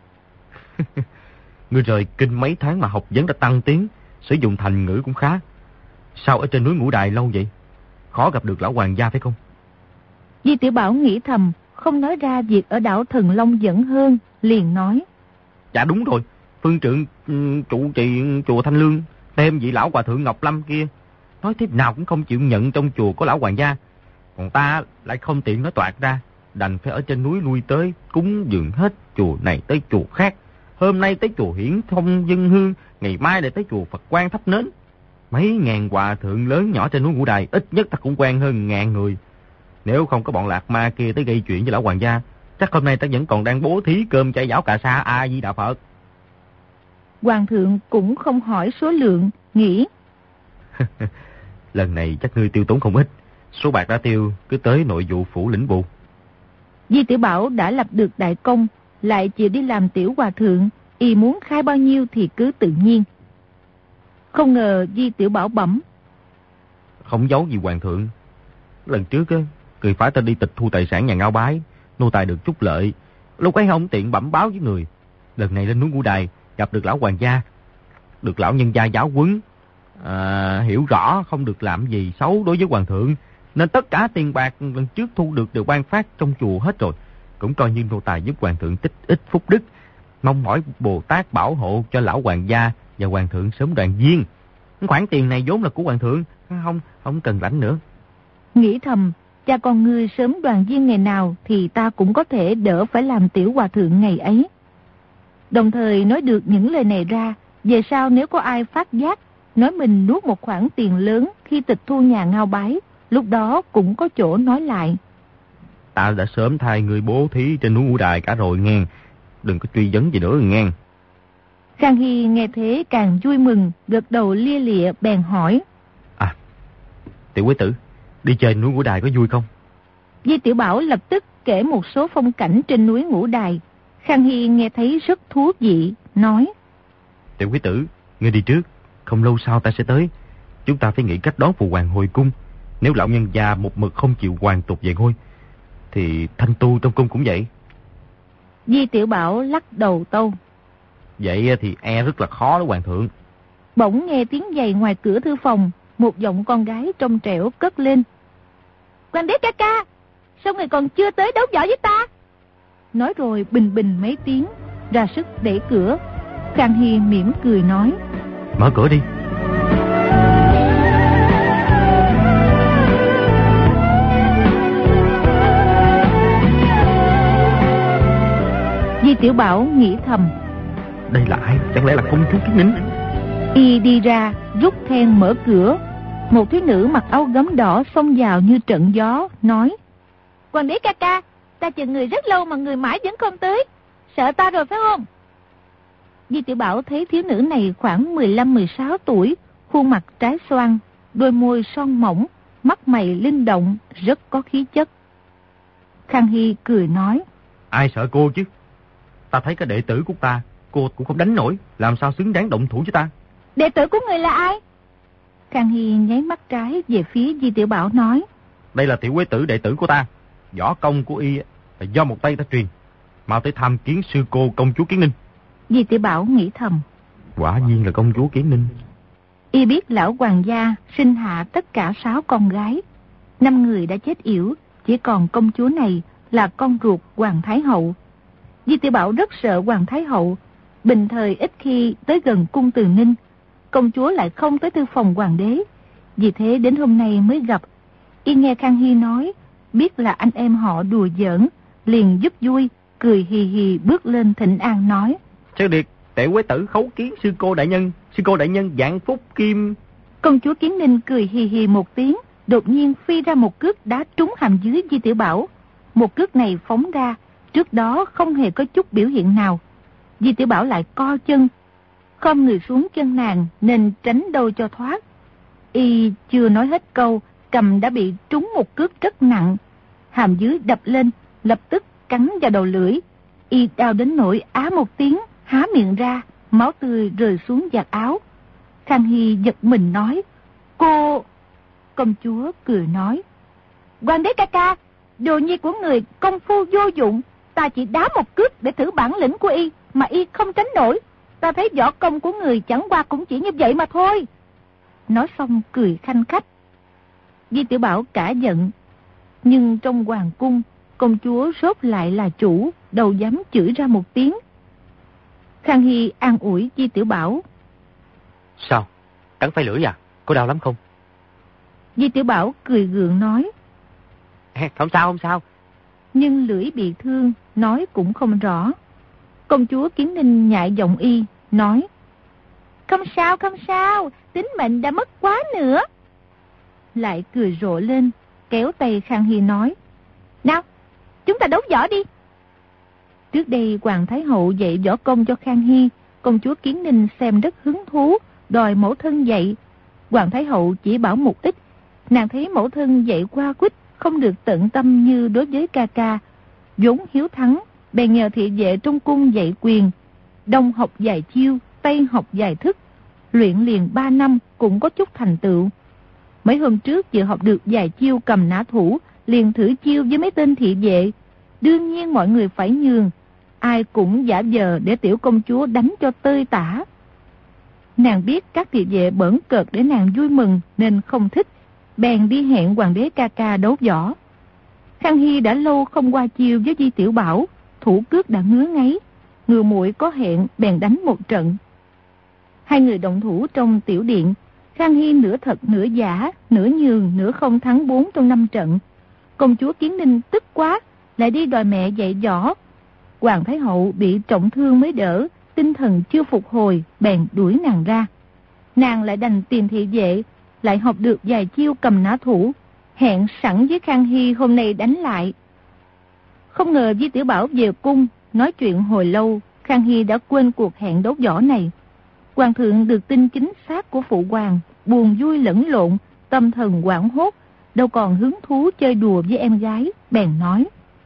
Ngươi rời kinh mấy tháng mà học vấn đã tăng tiến, sử dụng thành ngữ cũng khá. Sao ở trên núi Ngũ Đài lâu vậy? Khó gặp được lão hoàng gia phải không? Di Tiểu Bảo nghĩ thầm, không nói ra việc ở đảo Thần Long vẫn hơn, liền nói: Dạ đúng rồi, phương trượng trụ trì chùa Thanh Lương, thêm vị lão hòa thượng Ngọc Lâm kia, nói thế nào cũng không chịu nhận trong chùa có lão hoàng gia. Còn ta lại không tiện nói toạc ra, đành phải ở trên núi lui tới, cúng dường hết chùa này tới chùa khác. Hôm nay tới chùa Hiển Thông dân hương, ngày mai lại tới chùa Phật Quang thắp nến. Mấy ngàn hòa thượng lớn nhỏ trên núi Ngũ Đài, ít nhất ta cũng quen hơn ngàn người. Nếu không có bọn lạc ma kia tới gây chuyện với lão hoàng gia, chắc hôm nay ta vẫn còn đang bố thí cơm chay giảo cà sa A Di Đà Phật. Hoàng thượng cũng không hỏi số lượng, nghĩ: Lần này chắc ngươi tiêu tốn không ít, số bạc đã tiêu, cứ tới nội vụ phủ lĩnh bù. Di Tiểu Bảo đã lập được đại công, lại chịu đi làm tiểu hòa thượng, y muốn khai bao nhiêu thì cứ tự nhiên. Không ngờ Di Tiểu Bảo bẩm: Không giấu gì hoàng thượng, lần trước á, người phải ta đi tịch thu tài sản nhà Ngao Bái, nô tài được chút lợi, lúc ấy không tiện bẩm báo với người. Lần này lên núi Ngũ Đài gặp được lão hoàng gia, được lão nhân gia giáo huấn, à, hiểu rõ không được làm gì xấu đối với hoàng thượng, nên tất cả tiền bạc lần trước thu được đều ban phát trong chùa hết rồi. Cũng coi như nô tài giúp hoàng thượng tích ít phúc đức, mong mỏi Bồ Tát bảo hộ cho lão hoàng gia và hoàng thượng sớm đoàn viên. Khoản tiền này vốn là của hoàng thượng, không không cần lãnh nữa. Nghĩ thầm, cha con ngươi sớm đoàn viên ngày nào thì ta cũng có thể đỡ phải làm tiểu hòa thượng ngày ấy. Đồng thời nói được những lời này ra, về sau nếu có ai phát giác, nói mình nuốt một khoản tiền lớn khi tịch thu nhà Ngao Bái, lúc đó cũng có chỗ nói lại. Ta đã sớm thay người bố thí trên núi Ngũ Đài cả rồi nghe, đừng có truy vấn gì nữa nghe. Khang Hy nghe thế càng vui mừng, gật đầu lia lịa bèn hỏi: À, Tiểu Quế Tử, đi chơi núi Ngũ Đài có vui không? Di Tiểu Bảo lập tức kể một số phong cảnh trên núi Ngũ Đài. Khang Hy nghe thấy rất thú vị, nói: Tiểu Quế Tử, ngươi đi trước, không lâu sau ta sẽ tới. Chúng ta phải nghĩ cách đón phụ hoàng hồi cung. Nếu lão nhân gia một mực không chịu hoàn tục về ngôi, thì thanh tu trong cung cũng vậy. Di Tiểu Bảo lắc đầu tâu. Vậy thì e rất là khó đó hoàng thượng. Bỗng nghe tiếng giày ngoài cửa thư phòng, một giọng con gái trong trẻo cất lên. Hoàng đế ca ca, sao người còn chưa tới đấu võ với ta? Nói rồi bình bình mấy tiếng, ra sức đẩy cửa. Khang Hy mỉm cười nói. Mở cửa đi. Di Tiểu Bảo nghĩ thầm. Đây là ai? Chẳng lẽ là công chúa Kiến Ninh? Y đi ra, rút then mở cửa. Một thiếu nữ mặc áo gấm đỏ xông vào như trận gió, nói. Hoàng đế ca ca, ta chờ người rất lâu mà người mãi vẫn không tới. Sợ ta rồi phải không? Di Tiểu Bảo thấy thiếu nữ này khoảng mười lăm mười sáu tuổi, khuôn mặt trái xoan, đôi môi son mỏng, mắt mày linh động, rất có khí chất. Khang Hy cười nói. Ai sợ cô chứ? Ta thấy cái đệ tử của ta, cô cũng không đánh nổi, làm sao xứng đáng động thủ với ta? Đệ tử của người là ai? Khang Hy nháy mắt trái về phía Di Tiểu Bảo nói. Đây là tiểu quế tử đệ tử của ta. Võ công của y là do một tay ta truyền. Mau tới tham kiến sư cô công chúa Kiến Ninh. Di Tiểu Bảo nghĩ thầm. Quả nhiên là công chúa Kiến Ninh. Y biết lão hoàng gia sinh hạ tất cả sáu con gái. Năm người đã chết yểu, chỉ còn công chúa này là con ruột Hoàng Thái Hậu. Di Tiểu Bảo rất sợ Hoàng Thái Hậu. Bình thời ít khi tới gần cung Từ Ninh. Công chúa lại không tới thư phòng hoàng đế. Vì thế đến hôm nay mới gặp. Y nghe Khang Hy nói, biết là anh em họ đùa giỡn, liền giúp vui, cười hì hì bước lên thỉnh an nói. Sư điệt, tệ quế tử khấu kiến sư cô đại nhân. Sư cô đại nhân vạn phúc kim. Công chúa Kiến Ninh cười hì hì một tiếng, đột nhiên phi ra một cước đá trúng hàm dưới Di Tiểu Bảo. Một cước này phóng ra, trước đó không hề có chút biểu hiện nào. Di Tiểu Bảo lại co chân, khom người xuống chân nàng nên tránh đâu cho thoát. Y chưa nói hết câu, cầm đã bị trúng một cước rất nặng. Hàm dưới đập lên, lập tức cắn vào đầu lưỡi. Y đau đến nỗi á một tiếng, há miệng ra, máu tươi rơi xuống vạt áo. Khang Hy giật mình nói. Cô... Công chúa cười nói. Hoàng đế ca ca, đồ nhi của người công phu vô dụng. Ta chỉ đá một cước để thử bản lĩnh của y, mà y không tránh nổi. Ta thấy võ công của người chẳng qua cũng chỉ như vậy mà thôi. Nói xong cười khanh khách. Di Tiểu Bảo cả giận. Nhưng trong hoàng cung, công chúa rốt lại là chủ, đâu dám chửi ra một tiếng. Khang Hy an ủi Di Tiểu Bảo. Sao? Cắn phải lưỡi à? Có đau lắm không? Di Tiểu Bảo cười gượng nói. Không sao, không sao. Nhưng lưỡi bị thương, nói cũng không rõ. Công chúa Kiến Ninh nhại giọng y, nói. Không sao, không sao, tính mệnh đã mất quá nữa. Lại cười rộ lên, kéo tay Khang Hy nói. Nào, chúng ta đấu võ đi. Trước đây Hoàng Thái Hậu dạy võ công cho Khang Hy, công chúa Kiến Ninh xem rất hứng thú, đòi mẫu thân dạy. Hoàng Thái Hậu chỉ bảo một ít, nàng thấy mẫu thân dạy qua quýt, không được tận tâm như đối với ca ca. Vốn hiếu thắng, bèn nhờ thị vệ trong cung dạy quyền. Đông học vài chiêu, Tây học vài thức. Luyện liền ba năm cũng có chút thành tựu. Mấy hôm trước vừa học được vài chiêu cầm nã thủ, liền thử chiêu với mấy tên thị vệ. Đương nhiên mọi người phải nhường, ai cũng giả vờ để tiểu công chúa đánh cho tơi tả. Nàng biết các thị vệ bỡn cợt để nàng vui mừng nên không thích, bèn đi hẹn hoàng đế ca ca đấu võ. Khang Hy đã lâu không qua chiêu với Di Tiểu Bảo, thủ cước đã ngứa ngáy, ngừa muội có hẹn bèn đánh một trận. Hai người động thủ trong tiểu điện, Khang Hy nửa thật nửa giả, nửa nhường nửa không thắng bốn trong năm trận. Công chúa Kiến Ninh tức quá, lại đi đòi mẹ dạy võ. Hoàng Thái Hậu bị trọng thương mới đỡ, tinh thần chưa phục hồi, bèn đuổi nàng ra. Nàng lại đành tìm thị vệ, lại học được vài chiêu cầm nã thủ, hẹn sẵn với Khang Hy hôm nay đánh lại. Không ngờ Di Tiểu Bảo về cung, nói chuyện hồi lâu, Khang Hy đã quên cuộc hẹn đấu võ này. Hoàng thượng được tin chính xác của phụ hoàng, buồn vui lẫn lộn, tâm thần hoảng hốt, đâu còn hứng thú chơi đùa với em gái, bèn nói.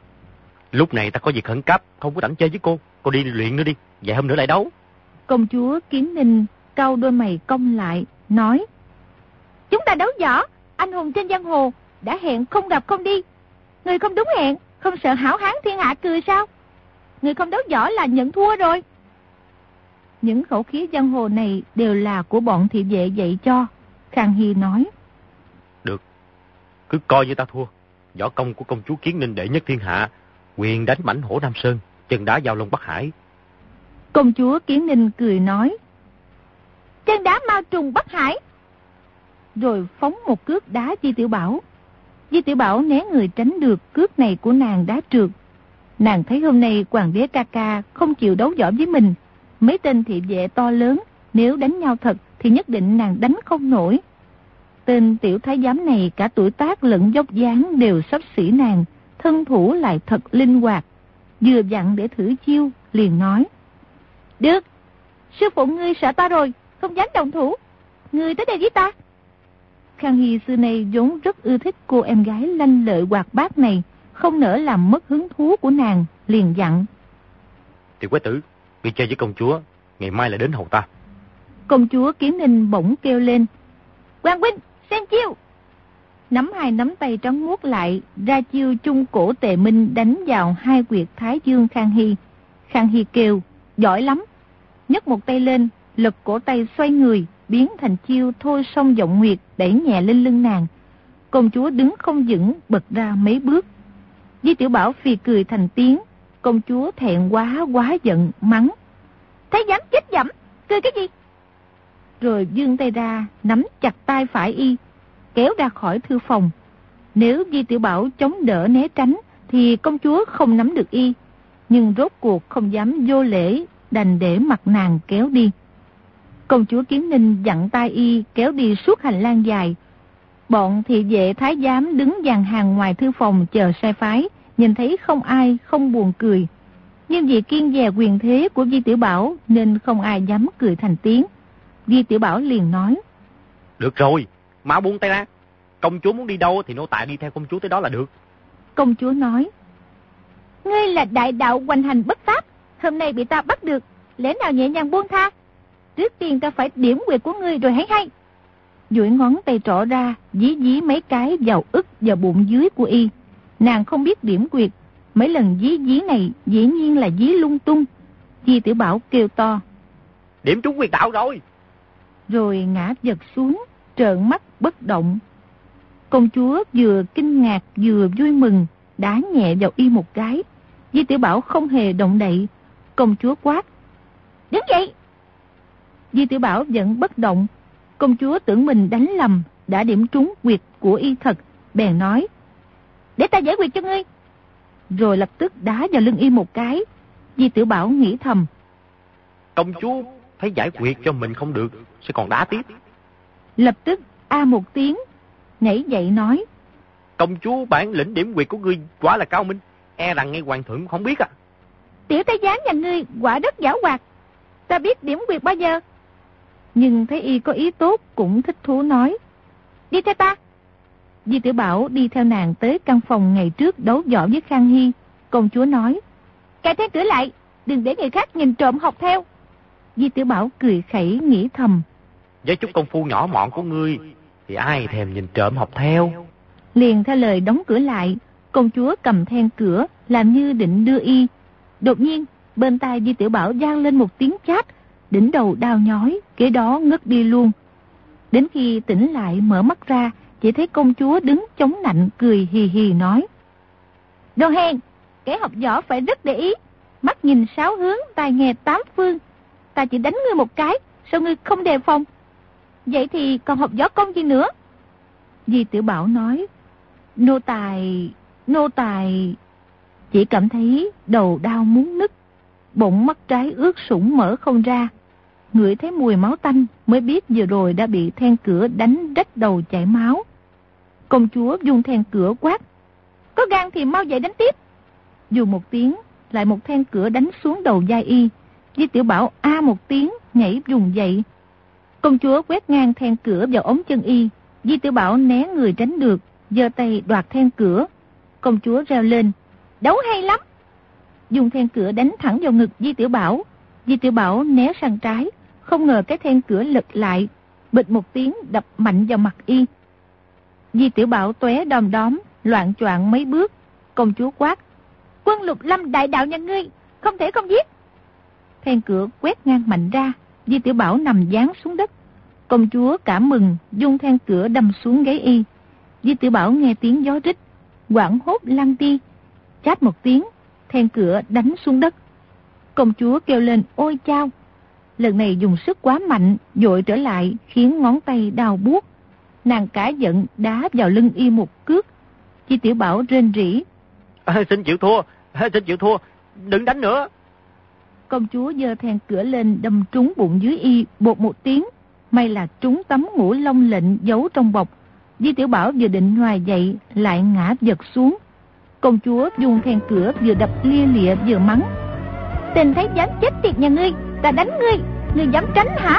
Lúc này ta có việc khẩn cấp, không có rảnh chơi với cô, cô đi luyện nữa đi, vài hôm nữa lại đấu. Công chúa Kiến Ninh cau đôi mày cong lại, nói. Chúng ta đấu võ, anh hùng trên giang hồ, đã hẹn không gặp không đi. Người không đúng hẹn, không sợ hảo hán thiên hạ cười sao? Người không đấu võ là nhận thua rồi. Những khẩu khí giang hồ này đều là của bọn thị vệ dạy cho. Khang Hy nói. Được, cứ coi như ta thua. Võ công của công chúa Kiến Ninh đệ nhất thiên hạ, quyền đánh mãnh hổ Nam Sơn, chân đá giao long Bắc Hải. Công chúa Kiến Ninh cười nói. Chân đá Mao Trùng Bắc Hải. Rồi phóng một cước đá Di Tiểu Bảo. Di Tiểu Bảo né người tránh được cước này của nàng đá trượt. Nàng thấy hôm nay hoàng đế ca ca không chịu đấu võ với mình. Mấy tên thị vệ to lớn, nếu đánh nhau thật thì nhất định nàng đánh không nổi. Tên tiểu thái giám này cả tuổi tác lẫn dốc dáng đều xấp xỉ nàng, thân thủ lại thật linh hoạt. Vừa dặn để thử chiêu, liền nói. Được, sư phụ ngươi sợ ta rồi, không dám đồng thủ. Ngươi tới đây với ta. Khang Hy xưa nay vốn rất ưa thích cô em gái lanh lợi hoạt bát này, không nỡ làm mất hứng thú của nàng, liền dặn. Tiểu quái tử, đi chơi với công chúa, ngày mai lại đến hầu ta. Công chúa Kiến Ninh bỗng kêu lên. Quang huynh, xem chiêu. Nắm hai nắm tay trắng muốt lại, ra chiêu chung cổ Tề Minh đánh vào hai quyệt thái dương Khang Hy. Khang Hy kêu, giỏi lắm. Nhấc một tay lên, lật cổ tay xoay người, biến thành chiêu thôi song vọng nguyệt đẩy nhẹ lên lưng nàng. Công chúa đứng không vững, bật ra mấy bước. Di Tiểu Bảo phì cười thành tiếng. Công chúa thẹn quá quá giận, mắng. Thấy dám chết dẫm, cười cái gì? Rồi vươn tay ra, nắm chặt tay phải y, kéo ra khỏi thư phòng. Nếu Di Tiểu Bảo chống đỡ né tránh, thì công chúa không nắm được y. Nhưng rốt cuộc không dám vô lễ, đành để mặt nàng kéo đi. Công chúa Kiến Ninh dặn tay y kéo đi suốt hành lang dài. Bọn thị vệ thái giám đứng dàn hàng ngoài thư phòng chờ sai phái, nhìn thấy không ai không buồn cười. Nhưng vì kiêng dè quyền thế của Di Tiểu Bảo nên không ai dám cười thành tiếng. Di Tiểu Bảo liền nói. Được rồi, mau buông tay ra. Công chúa muốn đi đâu thì nô tài đi theo công chúa tới đó là được. Công chúa nói. Ngươi là đại đạo hoành hành bất pháp, hôm nay bị ta bắt được, lẽ nào nhẹ nhàng buông tha? Trước tiên ta phải điểm quyệt của ngươi rồi hãy hay. Duỗi ngón tay trỏ ra, dí dí mấy cái vào ức và bụng dưới của y. Nàng không biết điểm quyệt, mấy lần dí dí này dĩ nhiên là dí lung tung. Di Tiểu Bảo kêu to. Điểm trúng quyệt đạo rồi. Rồi ngã giật xuống, trợn mắt bất động. Công chúa vừa kinh ngạc vừa vui mừng, đá nhẹ vào y một cái. Di Tiểu Bảo không hề động đậy. Công chúa quát. Đứng dậy. Di Tiểu Bảo vẫn bất động. Công chúa tưởng mình đánh lầm, đã điểm trúng quyệt của y thật, bèn nói. Để ta giải quyết cho ngươi. Rồi lập tức đá vào lưng y một cái. Di Tiểu Bảo nghĩ thầm. Công chúa thấy giải quyết cho mình không được, sẽ còn đá tiếp. Lập tức a một tiếng, nhảy dậy nói. Công chúa bản lĩnh điểm quyệt của ngươi quá là cao minh, e rằng ngay hoàng thượng không biết à. Tiểu thái giám nhà ngươi quả rất giảo hoạt, ta biết điểm quyệt bao giờ. Nhưng thấy y có ý tốt cũng thích thú nói. Đi theo ta. Di Tiểu Bảo đi theo nàng tới căn phòng ngày trước đấu võ với Khang Hy. Công chúa nói. Cài then cửa lại, đừng để người khác nhìn trộm học theo. Di Tiểu Bảo cười khẩy nghĩ thầm. Với chút công phu nhỏ mọn của ngươi thì ai thèm nhìn trộm học theo. Liền theo lời đóng cửa lại. Công chúa cầm then cửa làm như định đưa y. Đột nhiên bên tai Di Tiểu Bảo vang lên một tiếng chát, đỉnh đầu đau nhói, kế đó ngất đi luôn. Đến khi tỉnh lại mở mắt ra, chỉ thấy công chúa đứng chống nạnh cười hì hì nói. Đồ hèn, kẻ học võ phải rất để ý, mắt nhìn sáu hướng, tai nghe tám phương. Ta chỉ đánh ngươi một cái, sao ngươi không đề phòng? Vậy thì còn học võ công gì nữa? Di Tiểu Bảo nói. Nô tài, nô tài... Chỉ cảm thấy đầu đau muốn nứt, bụng mắt trái ướt sũng mở không ra. Ngửi thấy mùi máu tanh mới biết vừa rồi đã bị then cửa đánh rách đầu chảy máu. Công chúa dùng then cửa quát. Có gan thì mau dậy đánh tiếp. Dù một tiếng, lại một then cửa đánh xuống đầu vai y. Di Tiểu Bảo a một tiếng, nhảy vùng dậy. Công chúa quét ngang then cửa vào ống chân y. Di Tiểu Bảo né người tránh được, giơ tay đoạt then cửa. Công chúa reo lên. Đấu hay lắm. Dùng then cửa đánh thẳng vào ngực Di Tiểu Bảo. Di Tiểu Bảo né sang trái, không ngờ cái then cửa lật lại, bịch một tiếng đập mạnh vào mặt y. Di Tiểu Bảo tóe đom đóm, loạn choạng mấy bước. Công chúa quát: Quân Lục Lâm đại đạo nhà ngươi, không thể không giết. Then cửa quét ngang mạnh ra, Di Tiểu Bảo nằm giáng xuống đất. Công chúa cảm mừng, dung then cửa đâm xuống gáy y. Di Tiểu Bảo nghe tiếng gió rít, hoảng hốt lăn đi. Chát một tiếng, then cửa đánh xuống đất. Công chúa kêu lên ôi chao. Lần này dùng sức quá mạnh, dội trở lại khiến ngón tay đau buốt. Nàng cả giận đá vào lưng y một cước. Di Tiểu Bảo rên rỉ: À, xin chịu thua, à, xin chịu thua, đừng đánh nữa. Công chúa giơ then cửa lên đâm trúng bụng dưới y bột một tiếng. May là trúng tấm ngũ lông lệnh giấu trong bọc. Di Tiểu Bảo vừa định nhòi dậy lại ngã giật xuống. Công chúa dùng then cửa vừa đập lia lịa vừa mắng: Tên thái giám chết tiệt nhà ngươi, ta đánh ngươi, ngươi dám tránh hả?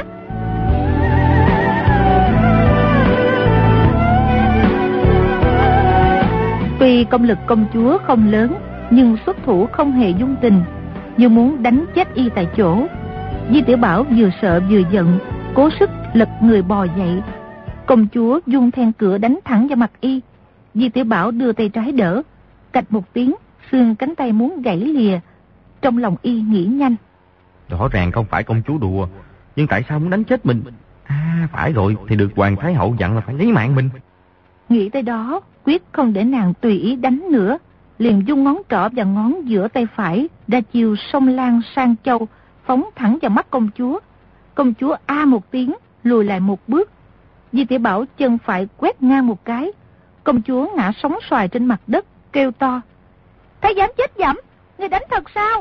Tuy công lực công chúa không lớn, nhưng xuất thủ không hề dung tình, như muốn đánh chết y tại chỗ. Di Tiểu Bảo vừa sợ vừa giận, cố sức lật người bò dậy. Công chúa dung then cửa đánh thẳng vào mặt y. Di Tiểu Bảo đưa tay trái đỡ, cạch một tiếng, xương cánh tay muốn gãy lìa. Trong lòng y nghĩ nhanh: Rõ ràng không phải công chúa đùa, nhưng tại sao muốn đánh chết mình? À, phải rồi, thì được Hoàng Thái Hậu dặn là phải lấy mạng mình. Nghĩ tới đó, quyết không để nàng tùy ý đánh nữa, liền dung ngón trỏ và ngón giữa tay phải ra chiều sông Lan sang châu, phóng thẳng vào mắt công chúa. Công chúa a một tiếng, lùi lại một bước. Di Tiểu Bảo chân phải quét ngang một cái, công chúa ngã sóng xoài trên mặt đất, kêu to: Thái giám chết dẫm, ngươi đánh thật sao?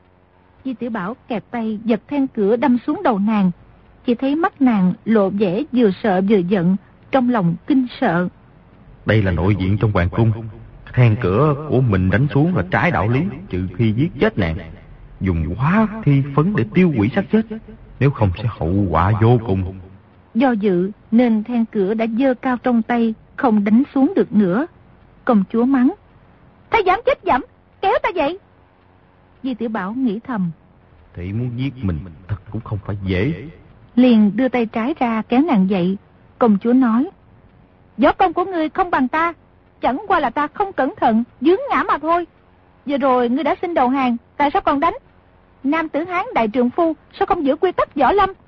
Di Tiểu Bảo kẹp tay giật then cửa đâm xuống đầu nàng. Chỉ thấy mắt nàng lộ vẻ vừa sợ vừa giận, trong lòng kinh sợ. Đây là nội diện trong hoàng cung, then cửa của mình đánh xuống là trái đạo lý, trừ khi giết chết nàng, dùng hóa thi phấn để tiêu hủy xác chết, nếu không sẽ hậu quả vô cùng. Do dự nên then cửa đã giơ cao trong tay, không đánh xuống được nữa. Công chúa mắng: Thái giám chết dẫm, kéo ta dậy. Di Tiểu Bảo nghĩ thầm: Thị muốn giết mình thật cũng không phải dễ. Liền đưa tay trái ra kéo nàng dậy. Công chúa nói: Võ công của ngươi không bằng ta, chẳng qua là ta không cẩn thận vướng ngã mà thôi. Vừa rồi ngươi đã xin đầu hàng, tại sao còn đánh? Nam tử Hán đại trượng phu sao không giữ quy tắc võ lâm?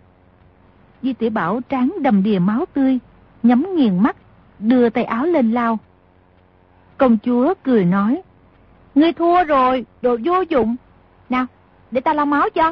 Di Tiểu Bảo trán đầm đìa máu tươi, nhắm nghiền mắt, đưa tay áo lên lao. Công chúa cười nói: Ngươi thua rồi, đồ vô dụng. Nào, để ta lau máu cho.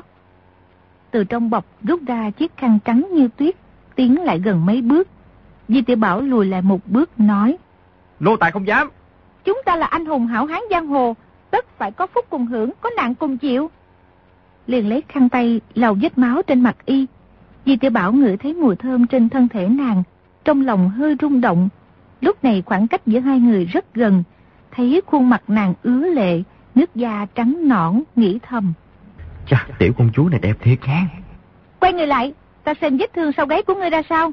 Từ trong bọc rút ra chiếc khăn trắng như tuyết, tiến lại gần mấy bước. Di Tiểu Bảo lùi lại một bước nói: Nô tài không dám. Chúng ta là anh hùng hảo hán giang hồ, tất phải có phúc cùng hưởng, có nạn cùng chịu. Liền lấy khăn tay lau vết máu trên mặt y. Di Tiểu Bảo ngửi thấy mùi thơm trên thân thể nàng, trong lòng hơi rung động. Lúc này khoảng cách giữa hai người rất gần, thấy khuôn mặt nàng ứa lệ, nước da trắng nõn, nghĩ thầm: Chà, tiểu công chúa này đẹp thiệt nha. Quay người lại, ta xem vết thương sau gáy của ngươi ra sao.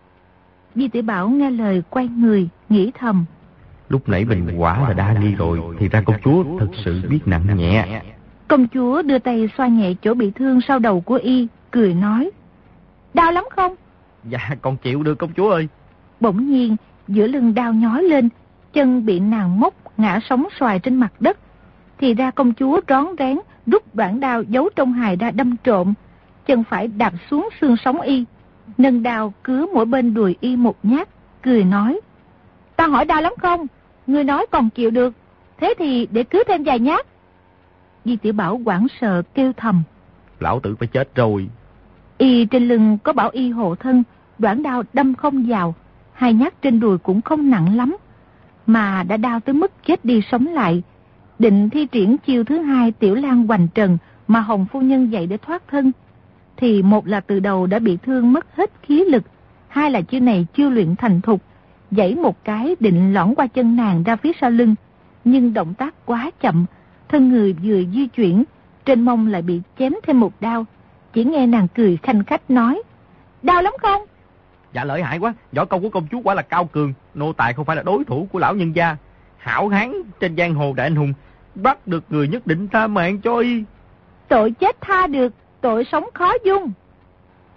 Di Tiểu Bảo nghe lời quay người, nghĩ thầm: Lúc nãy mình quả là đa nghi rồi, thì ra công chúa thật sự biết nặng nhẹ. Công chúa đưa tay xoa nhẹ chỗ bị thương sau đầu của y, cười nói: Đau lắm không? Dạ, còn chịu được công chúa ơi. Bỗng nhiên, giữa lưng đau nhói lên, chân bị nàng móc ngã sóng xoài trên mặt đất. Thì ra công chúa rón rén rút đoạn đao giấu trong hài ra đâm trộm, chân phải đạp xuống xương sống y, nâng đao cứa mỗi bên đùi y một nhát, cười nói: Ta hỏi đau lắm không? Ngươi nói còn chịu được, thế thì để cứa thêm vài nhát. Di Tiểu Bảo hoảng sợ kêu thầm: Lão tử phải chết rồi. Y trên lưng có bảo y hộ thân, đoạn đao đâm không vào, hai nhát trên đùi cũng không nặng lắm, mà đã đau tới mức chết đi sống lại. Định thi triển chiêu thứ hai Tiểu Lan Hoành Trần mà Hồng phu nhân dạy để thoát thân, thì một là từ đầu đã bị thương mất hết khí lực, hai là chiêu này chưa luyện thành thục, giãy một cái định lõn qua chân nàng ra phía sau lưng, nhưng động tác quá chậm, thân người vừa di chuyển, trên mông lại bị chém thêm một đao. Chỉ nghe nàng cười khanh khách nói: Đau lắm không? Dạ lợi hại quá, võ công của công chúa quả là cao cường, nô tài không phải là đối thủ của lão nhân gia. Hảo hán trên giang hồ đại anh hùng, bắt được người nhất định tha mạng cho y. Tội chết tha được, tội sống khó dung.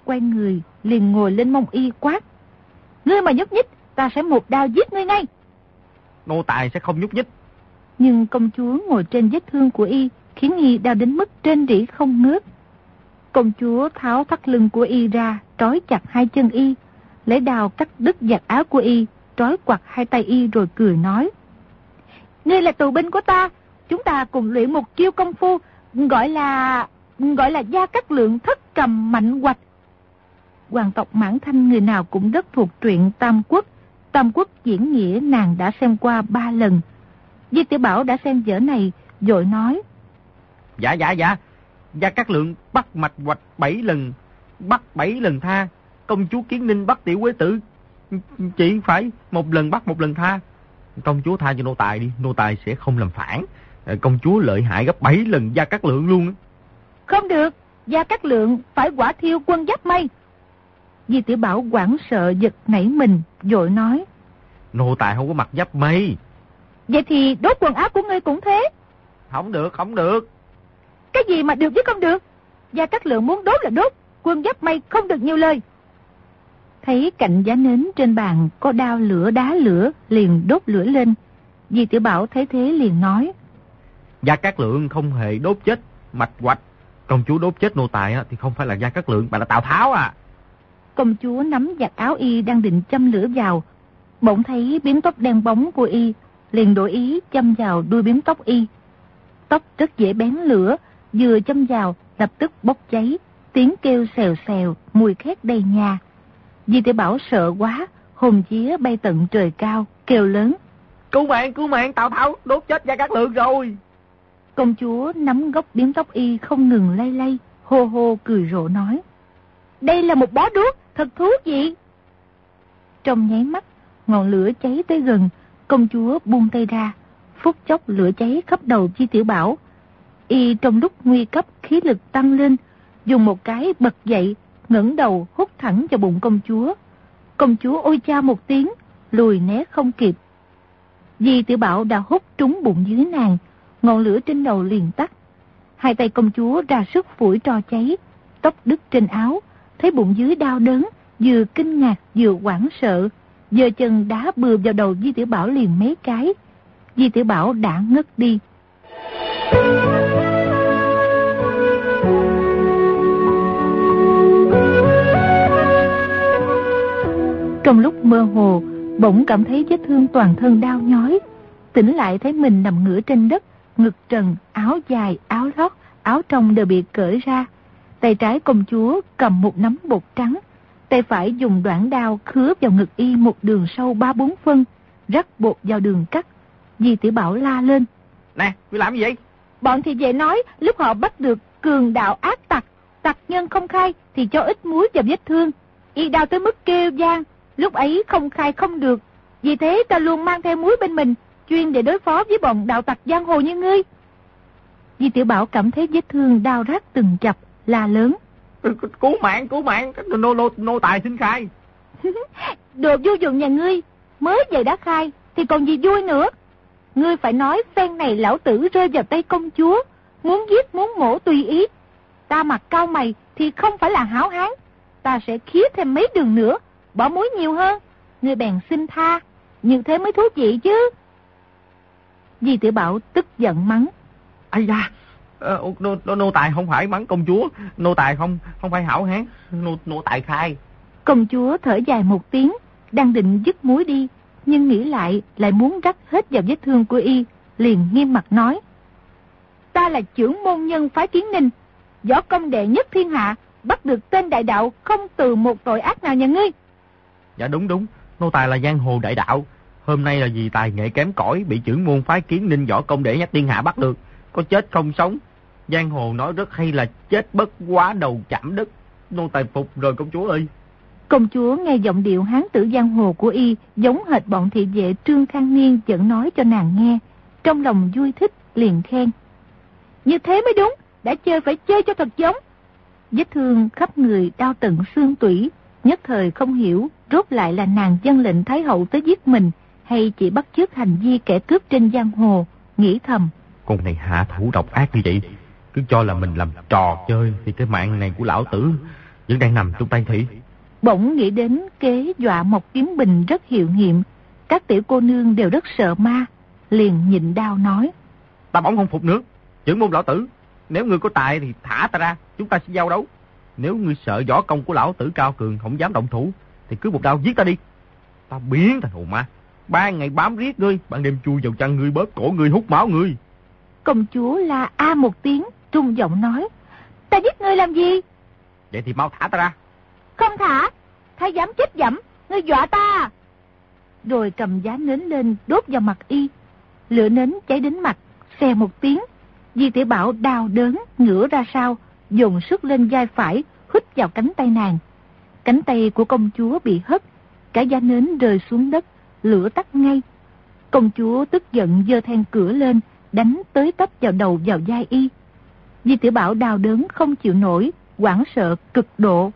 quay người liền ngồi lên mông y quát: Ngươi mà nhúc nhích, ta sẽ một đao giết ngươi ngay. Nô tài sẽ không nhúc nhích. Nhưng công chúa ngồi trên vết thương của y khiến y đau đến mức rên rỉ không ngớt. Công chúa tháo thắt lưng của y ra, trói chặt hai chân y, lấy đao cắt đứt giặt áo của y, trói quặt hai tay y rồi cười nói: Ngươi là tù binh của ta, chúng ta cùng luyện một chiêu công phu, gọi là gọi là Gia Cát Lượng thất cầm mạnh hoạch. Hoàng tộc Mãn Thanh người nào cũng rất thuộc truyện Tam Quốc. Tam Quốc diễn nghĩa nàng đã xem qua ba lần. Di Tiểu Bảo đã xem vở này, vội nói: Dạ dạ dạ, Gia Cát Lượng bắt mạch hoạch bảy lần, bắt bảy lần tha. Công chúa Kiến Ninh bắt Tiểu Quế Tử chỉ phải một lần bắt một lần tha. Công chúa tha cho nô tài đi, nô tài sẽ không làm phản. Công chúa lợi hại gấp bảy lần Gia Cát Lượng luôn. Không được, Gia Cát Lượng phải quả thiêu quân giáp mây. Di Tiểu Bảo hoảng sợ giật nảy mình, vội nói: Nô tài không có mặc giáp mây. Vậy thì đốt quần áo của ngươi cũng thế. Không được, không được. Cái gì mà được chứ không được? Gia Cát Lượng muốn đốt là đốt, quân giáp mây không được nhiều lời. Thấy cạnh giá nến trên bàn có đao lửa đá lửa, liền đốt lửa lên. Di Tiểu Bảo thấy thế liền nói: Gia Cát Lượng không hề đốt chết mạch hoạch. Công chúa đốt chết nô tài thì không phải là Gia Cát Lượng mà là Tào Tháo à. Công chúa nắm giặt áo y đang định châm lửa vào, bỗng thấy biếm tóc đen bóng của y, liền đổi ý châm vào đuôi biếm tóc y. Tóc rất dễ bén lửa, vừa châm vào lập tức bốc cháy, tiếng kêu xèo xèo, mùi khét đầy nhà. Di Tiểu Bảo sợ quá, hồn vía bay tận trời cao, kêu lớn: Cứu mạng, cứu mạng, Tào Tháo đốt chết Gia Cát Lượng rồi. Công chúa nắm gốc biếm tóc y không ngừng lay lay, hô hô cười rộ nói: Đây là một bó đuốc, thật thú vị. Trong nháy mắt, ngọn lửa cháy tới gần, công chúa buông tay ra, phút chốc lửa cháy khắp đầu Di Tiểu Bảo. Y trong lúc nguy cấp khí lực tăng lên, dùng một cái bật dậy, ngẩng đầu hút thẳng vào bụng công chúa. Công chúa ôi cha một tiếng, lùi né không kịp. Di Tiểu Bảo đã hút trúng bụng dưới nàng, ngọn lửa trên đầu liền tắt. Hai tay công chúa ra sức phủi tro cháy, tóc đứt trên áo, thấy bụng dưới đau đớn, vừa kinh ngạc vừa hoảng sợ, giơ chân đá bừa vào đầu Di Tiểu Bảo liền mấy cái. Di Tiểu Bảo đã ngất đi. Trong lúc mơ hồ, bỗng cảm thấy vết thương toàn thân đau nhói. Tỉnh lại thấy mình nằm ngửa trên đất, ngực trần, áo dài, áo lót, áo trong đều bị cởi ra. Tay trái công chúa cầm một nắm bột trắng, tay phải dùng đoạn đao khứa vào ngực y một đường sâu ba bốn phân, rắc bột vào đường cắt. Di Tiểu Bảo la lên: Nè, ngươi làm gì vậy? Bọn thị vệ nói lúc họ bắt được cường đạo ác tặc, tặc nhân không khai thì cho ít muối vào vết thương. Y đau tới mức kêu vang, lúc ấy không khai không được. Vì thế ta luôn mang theo muối bên mình, chuyên để đối phó với bọn đạo tặc giang hồ như ngươi. Di Tiểu Bảo cảm thấy vết thương đau rát từng chập, la lớn: Cứu mạng, cứu mạng, nô nô nô tài xin khai. Đồ vô dụng nhà ngươi, mới vậy đã khai thì còn gì vui nữa. Ngươi phải nói phen này lão tử rơi vào tay công chúa, muốn giết muốn mổ tùy ý. Ta mặt cao mày thì không phải là hảo hán, ta sẽ khía thêm mấy đường nữa, bỏ muối nhiều hơn. Ngươi bèn xin tha, như thế mới thú vị chứ. Di Tiểu Bảo tức giận mắng: Ây da, nô, nô, nô tài không phải mắng công chúa, nô tài không không phải hảo hán, nô, nô tài khai. Công chúa thở dài một tiếng, đang định dứt muối đi, nhưng nghĩ lại lại muốn rắc hết vào vết thương của y, liền nghiêm mặt nói: Ta là trưởng môn nhân phái Kiến Ninh, võ công đệ nhất thiên hạ, bắt được tên đại đạo không từ một tội ác nào nhà ngươi. Dạ đúng đúng, nô tài là giang hồ đại đạo. Hôm nay là vì tài nghệ kém cỏi bị trưởng môn phái Kiến Ninh võ công đệ nhất thiên hạ bắt được, có chết không sống. Giang hồ nói rất hay là chết bất quá đầu chạm đất. Nô tài phục rồi công chúa ơi. Công chúa nghe giọng điệu hán tử giang hồ của y giống hệt bọn thị vệ Trương Khang Niên vẫn nói cho nàng nghe, trong lòng vui thích liền khen: Như thế mới đúng, đã chơi phải chơi cho thật giống. Vết thương khắp người đau tận xương tủy, nhất thời không hiểu rốt lại là nàng dâng lệnh Thái hậu tới giết mình, hay chỉ bắt chước hành vi kẻ cướp trên giang hồ. Nghĩ thầm: Con này hạ thủ độc ác như vậy, cứ cho là mình làm trò chơi thì cái mạng này của lão tử vẫn đang nằm trong tay thị. Bỗng nghĩ đến kế dọa một kiếm bình rất hiệu nghiệm. Các tiểu cô nương đều rất sợ ma, liền nhịn đau nói: Ta bỗng không phục nữa. Trưởng môn lão tử, nếu ngươi có tài thì thả ta ra, chúng ta sẽ giao đấu. Nếu ngươi sợ võ công của lão tử cao cường, không dám động thủ, thì cứ một đao giết ta đi. Ta biến thành hồn ma, ban ngày bám riết ngươi, ban đêm chui vào chăn ngươi, bóp cổ ngươi, hút máu ngươi. Công chúa la a một tiếng, trung giọng nói: Ta giết ngươi làm gì? Vậy thì mau thả ta ra. Không thả, thái dám chết dẫm, ngươi dọa ta. Rồi cầm giá nến lên đốt vào mặt y. Lửa nến cháy đến mặt, xè một tiếng. Di Tiểu Bảo đau đớn, ngửa ra sau, dồn sức lên vai phải, hít vào cánh tay nàng. Cánh tay của công chúa bị hất, cả giá nến rơi xuống đất, lửa tắt ngay. Công chúa tức giận giơ then cửa lên, đánh tới tấp vào đầu vào vai y. Di Tiểu Bảo đau đớn không chịu nổi, hoảng sợ cực độ.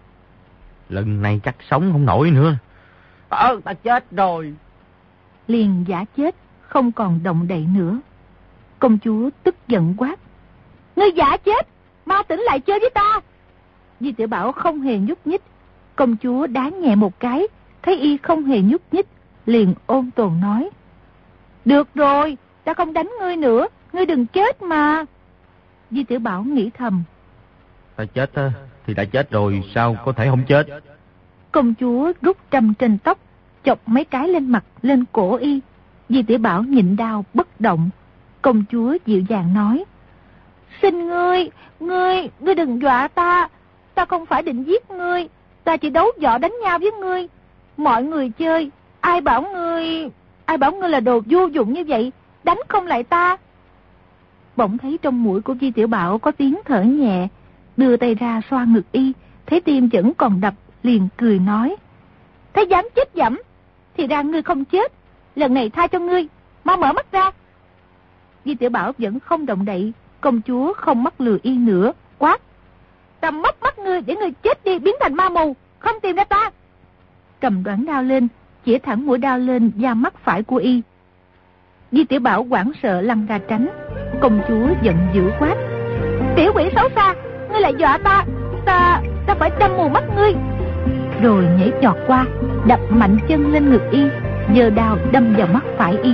Lần này chắc sống không nổi nữa. Ờ, ta chết rồi. Liền giả chết, không còn động đậy nữa. Công chúa tức giận quát: Ngươi giả chết, mau tỉnh lại chơi với ta. Di Tiểu Bảo không hề nhúc nhích. Công chúa đá nhẹ một cái, thấy y không hề nhúc nhích, liền ôn tồn nói: Được rồi, ta không đánh ngươi nữa, ngươi đừng chết mà. Di Tiểu Bảo nghĩ thầm: Ta chết thì đã chết rồi, sao có thể không chết? Công chúa rút trầm trên tóc, chọc mấy cái lên mặt, lên cổ y. Di Tiểu Bảo nhịn đau bất động. Công chúa dịu dàng nói: Xin ngươi, ngươi, ngươi đừng dọa ta. Ta không phải định giết ngươi, ta chỉ đấu võ đánh nhau với ngươi. Mọi người chơi, ai bảo ngươi, ai bảo ngươi là đồ vô dụng như vậy, đánh không lại ta. Bỗng thấy trong mũi của Di Tiểu Bảo có tiếng thở nhẹ, đưa tay ra xoa ngực y, thấy tim vẫn còn đập, liền cười nói: Thế dám chết dẫm, thì ra ngươi không chết, lần này tha cho ngươi, mau mở mắt ra. Di Tiểu Bảo vẫn không động đậy. Công chúa không mắc lừa y nữa, quát: Ta móc mắt ngươi để ngươi chết đi, biến thành ma mù, không tìm ra ta. Cầm đoạn đao lên, chĩa thẳng mũi đao lên da mắt phải của y. Di Tiểu Bảo hoảng sợ lăn ra tránh. Công chúa giận dữ quát: Tiểu quỷ xấu xa, ngươi lại dọa ta, ta, ta phải đâm mù mắt ngươi. Rồi nhảy chọt qua, đập mạnh chân lên ngực y, giơ đao đâm vào mắt phải y.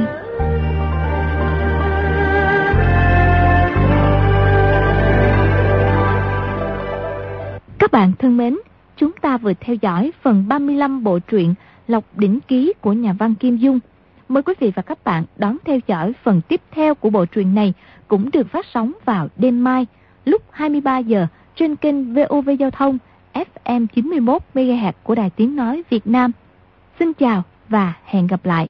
Các bạn thân mến, chúng ta vừa theo dõi phần ba mươi lăm bộ truyện Lộc Đỉnh Ký của nhà văn Kim Dung. Mời quý vị và các bạn đón theo dõi phần tiếp theo của bộ truyện này, cũng được phát sóng vào đêm mai lúc hai mươi ba giờ trên kênh vê o vê Giao thông ép em chín mươi mốt mê ga héc của Đài Tiếng Nói Việt Nam. Xin chào và hẹn gặp lại.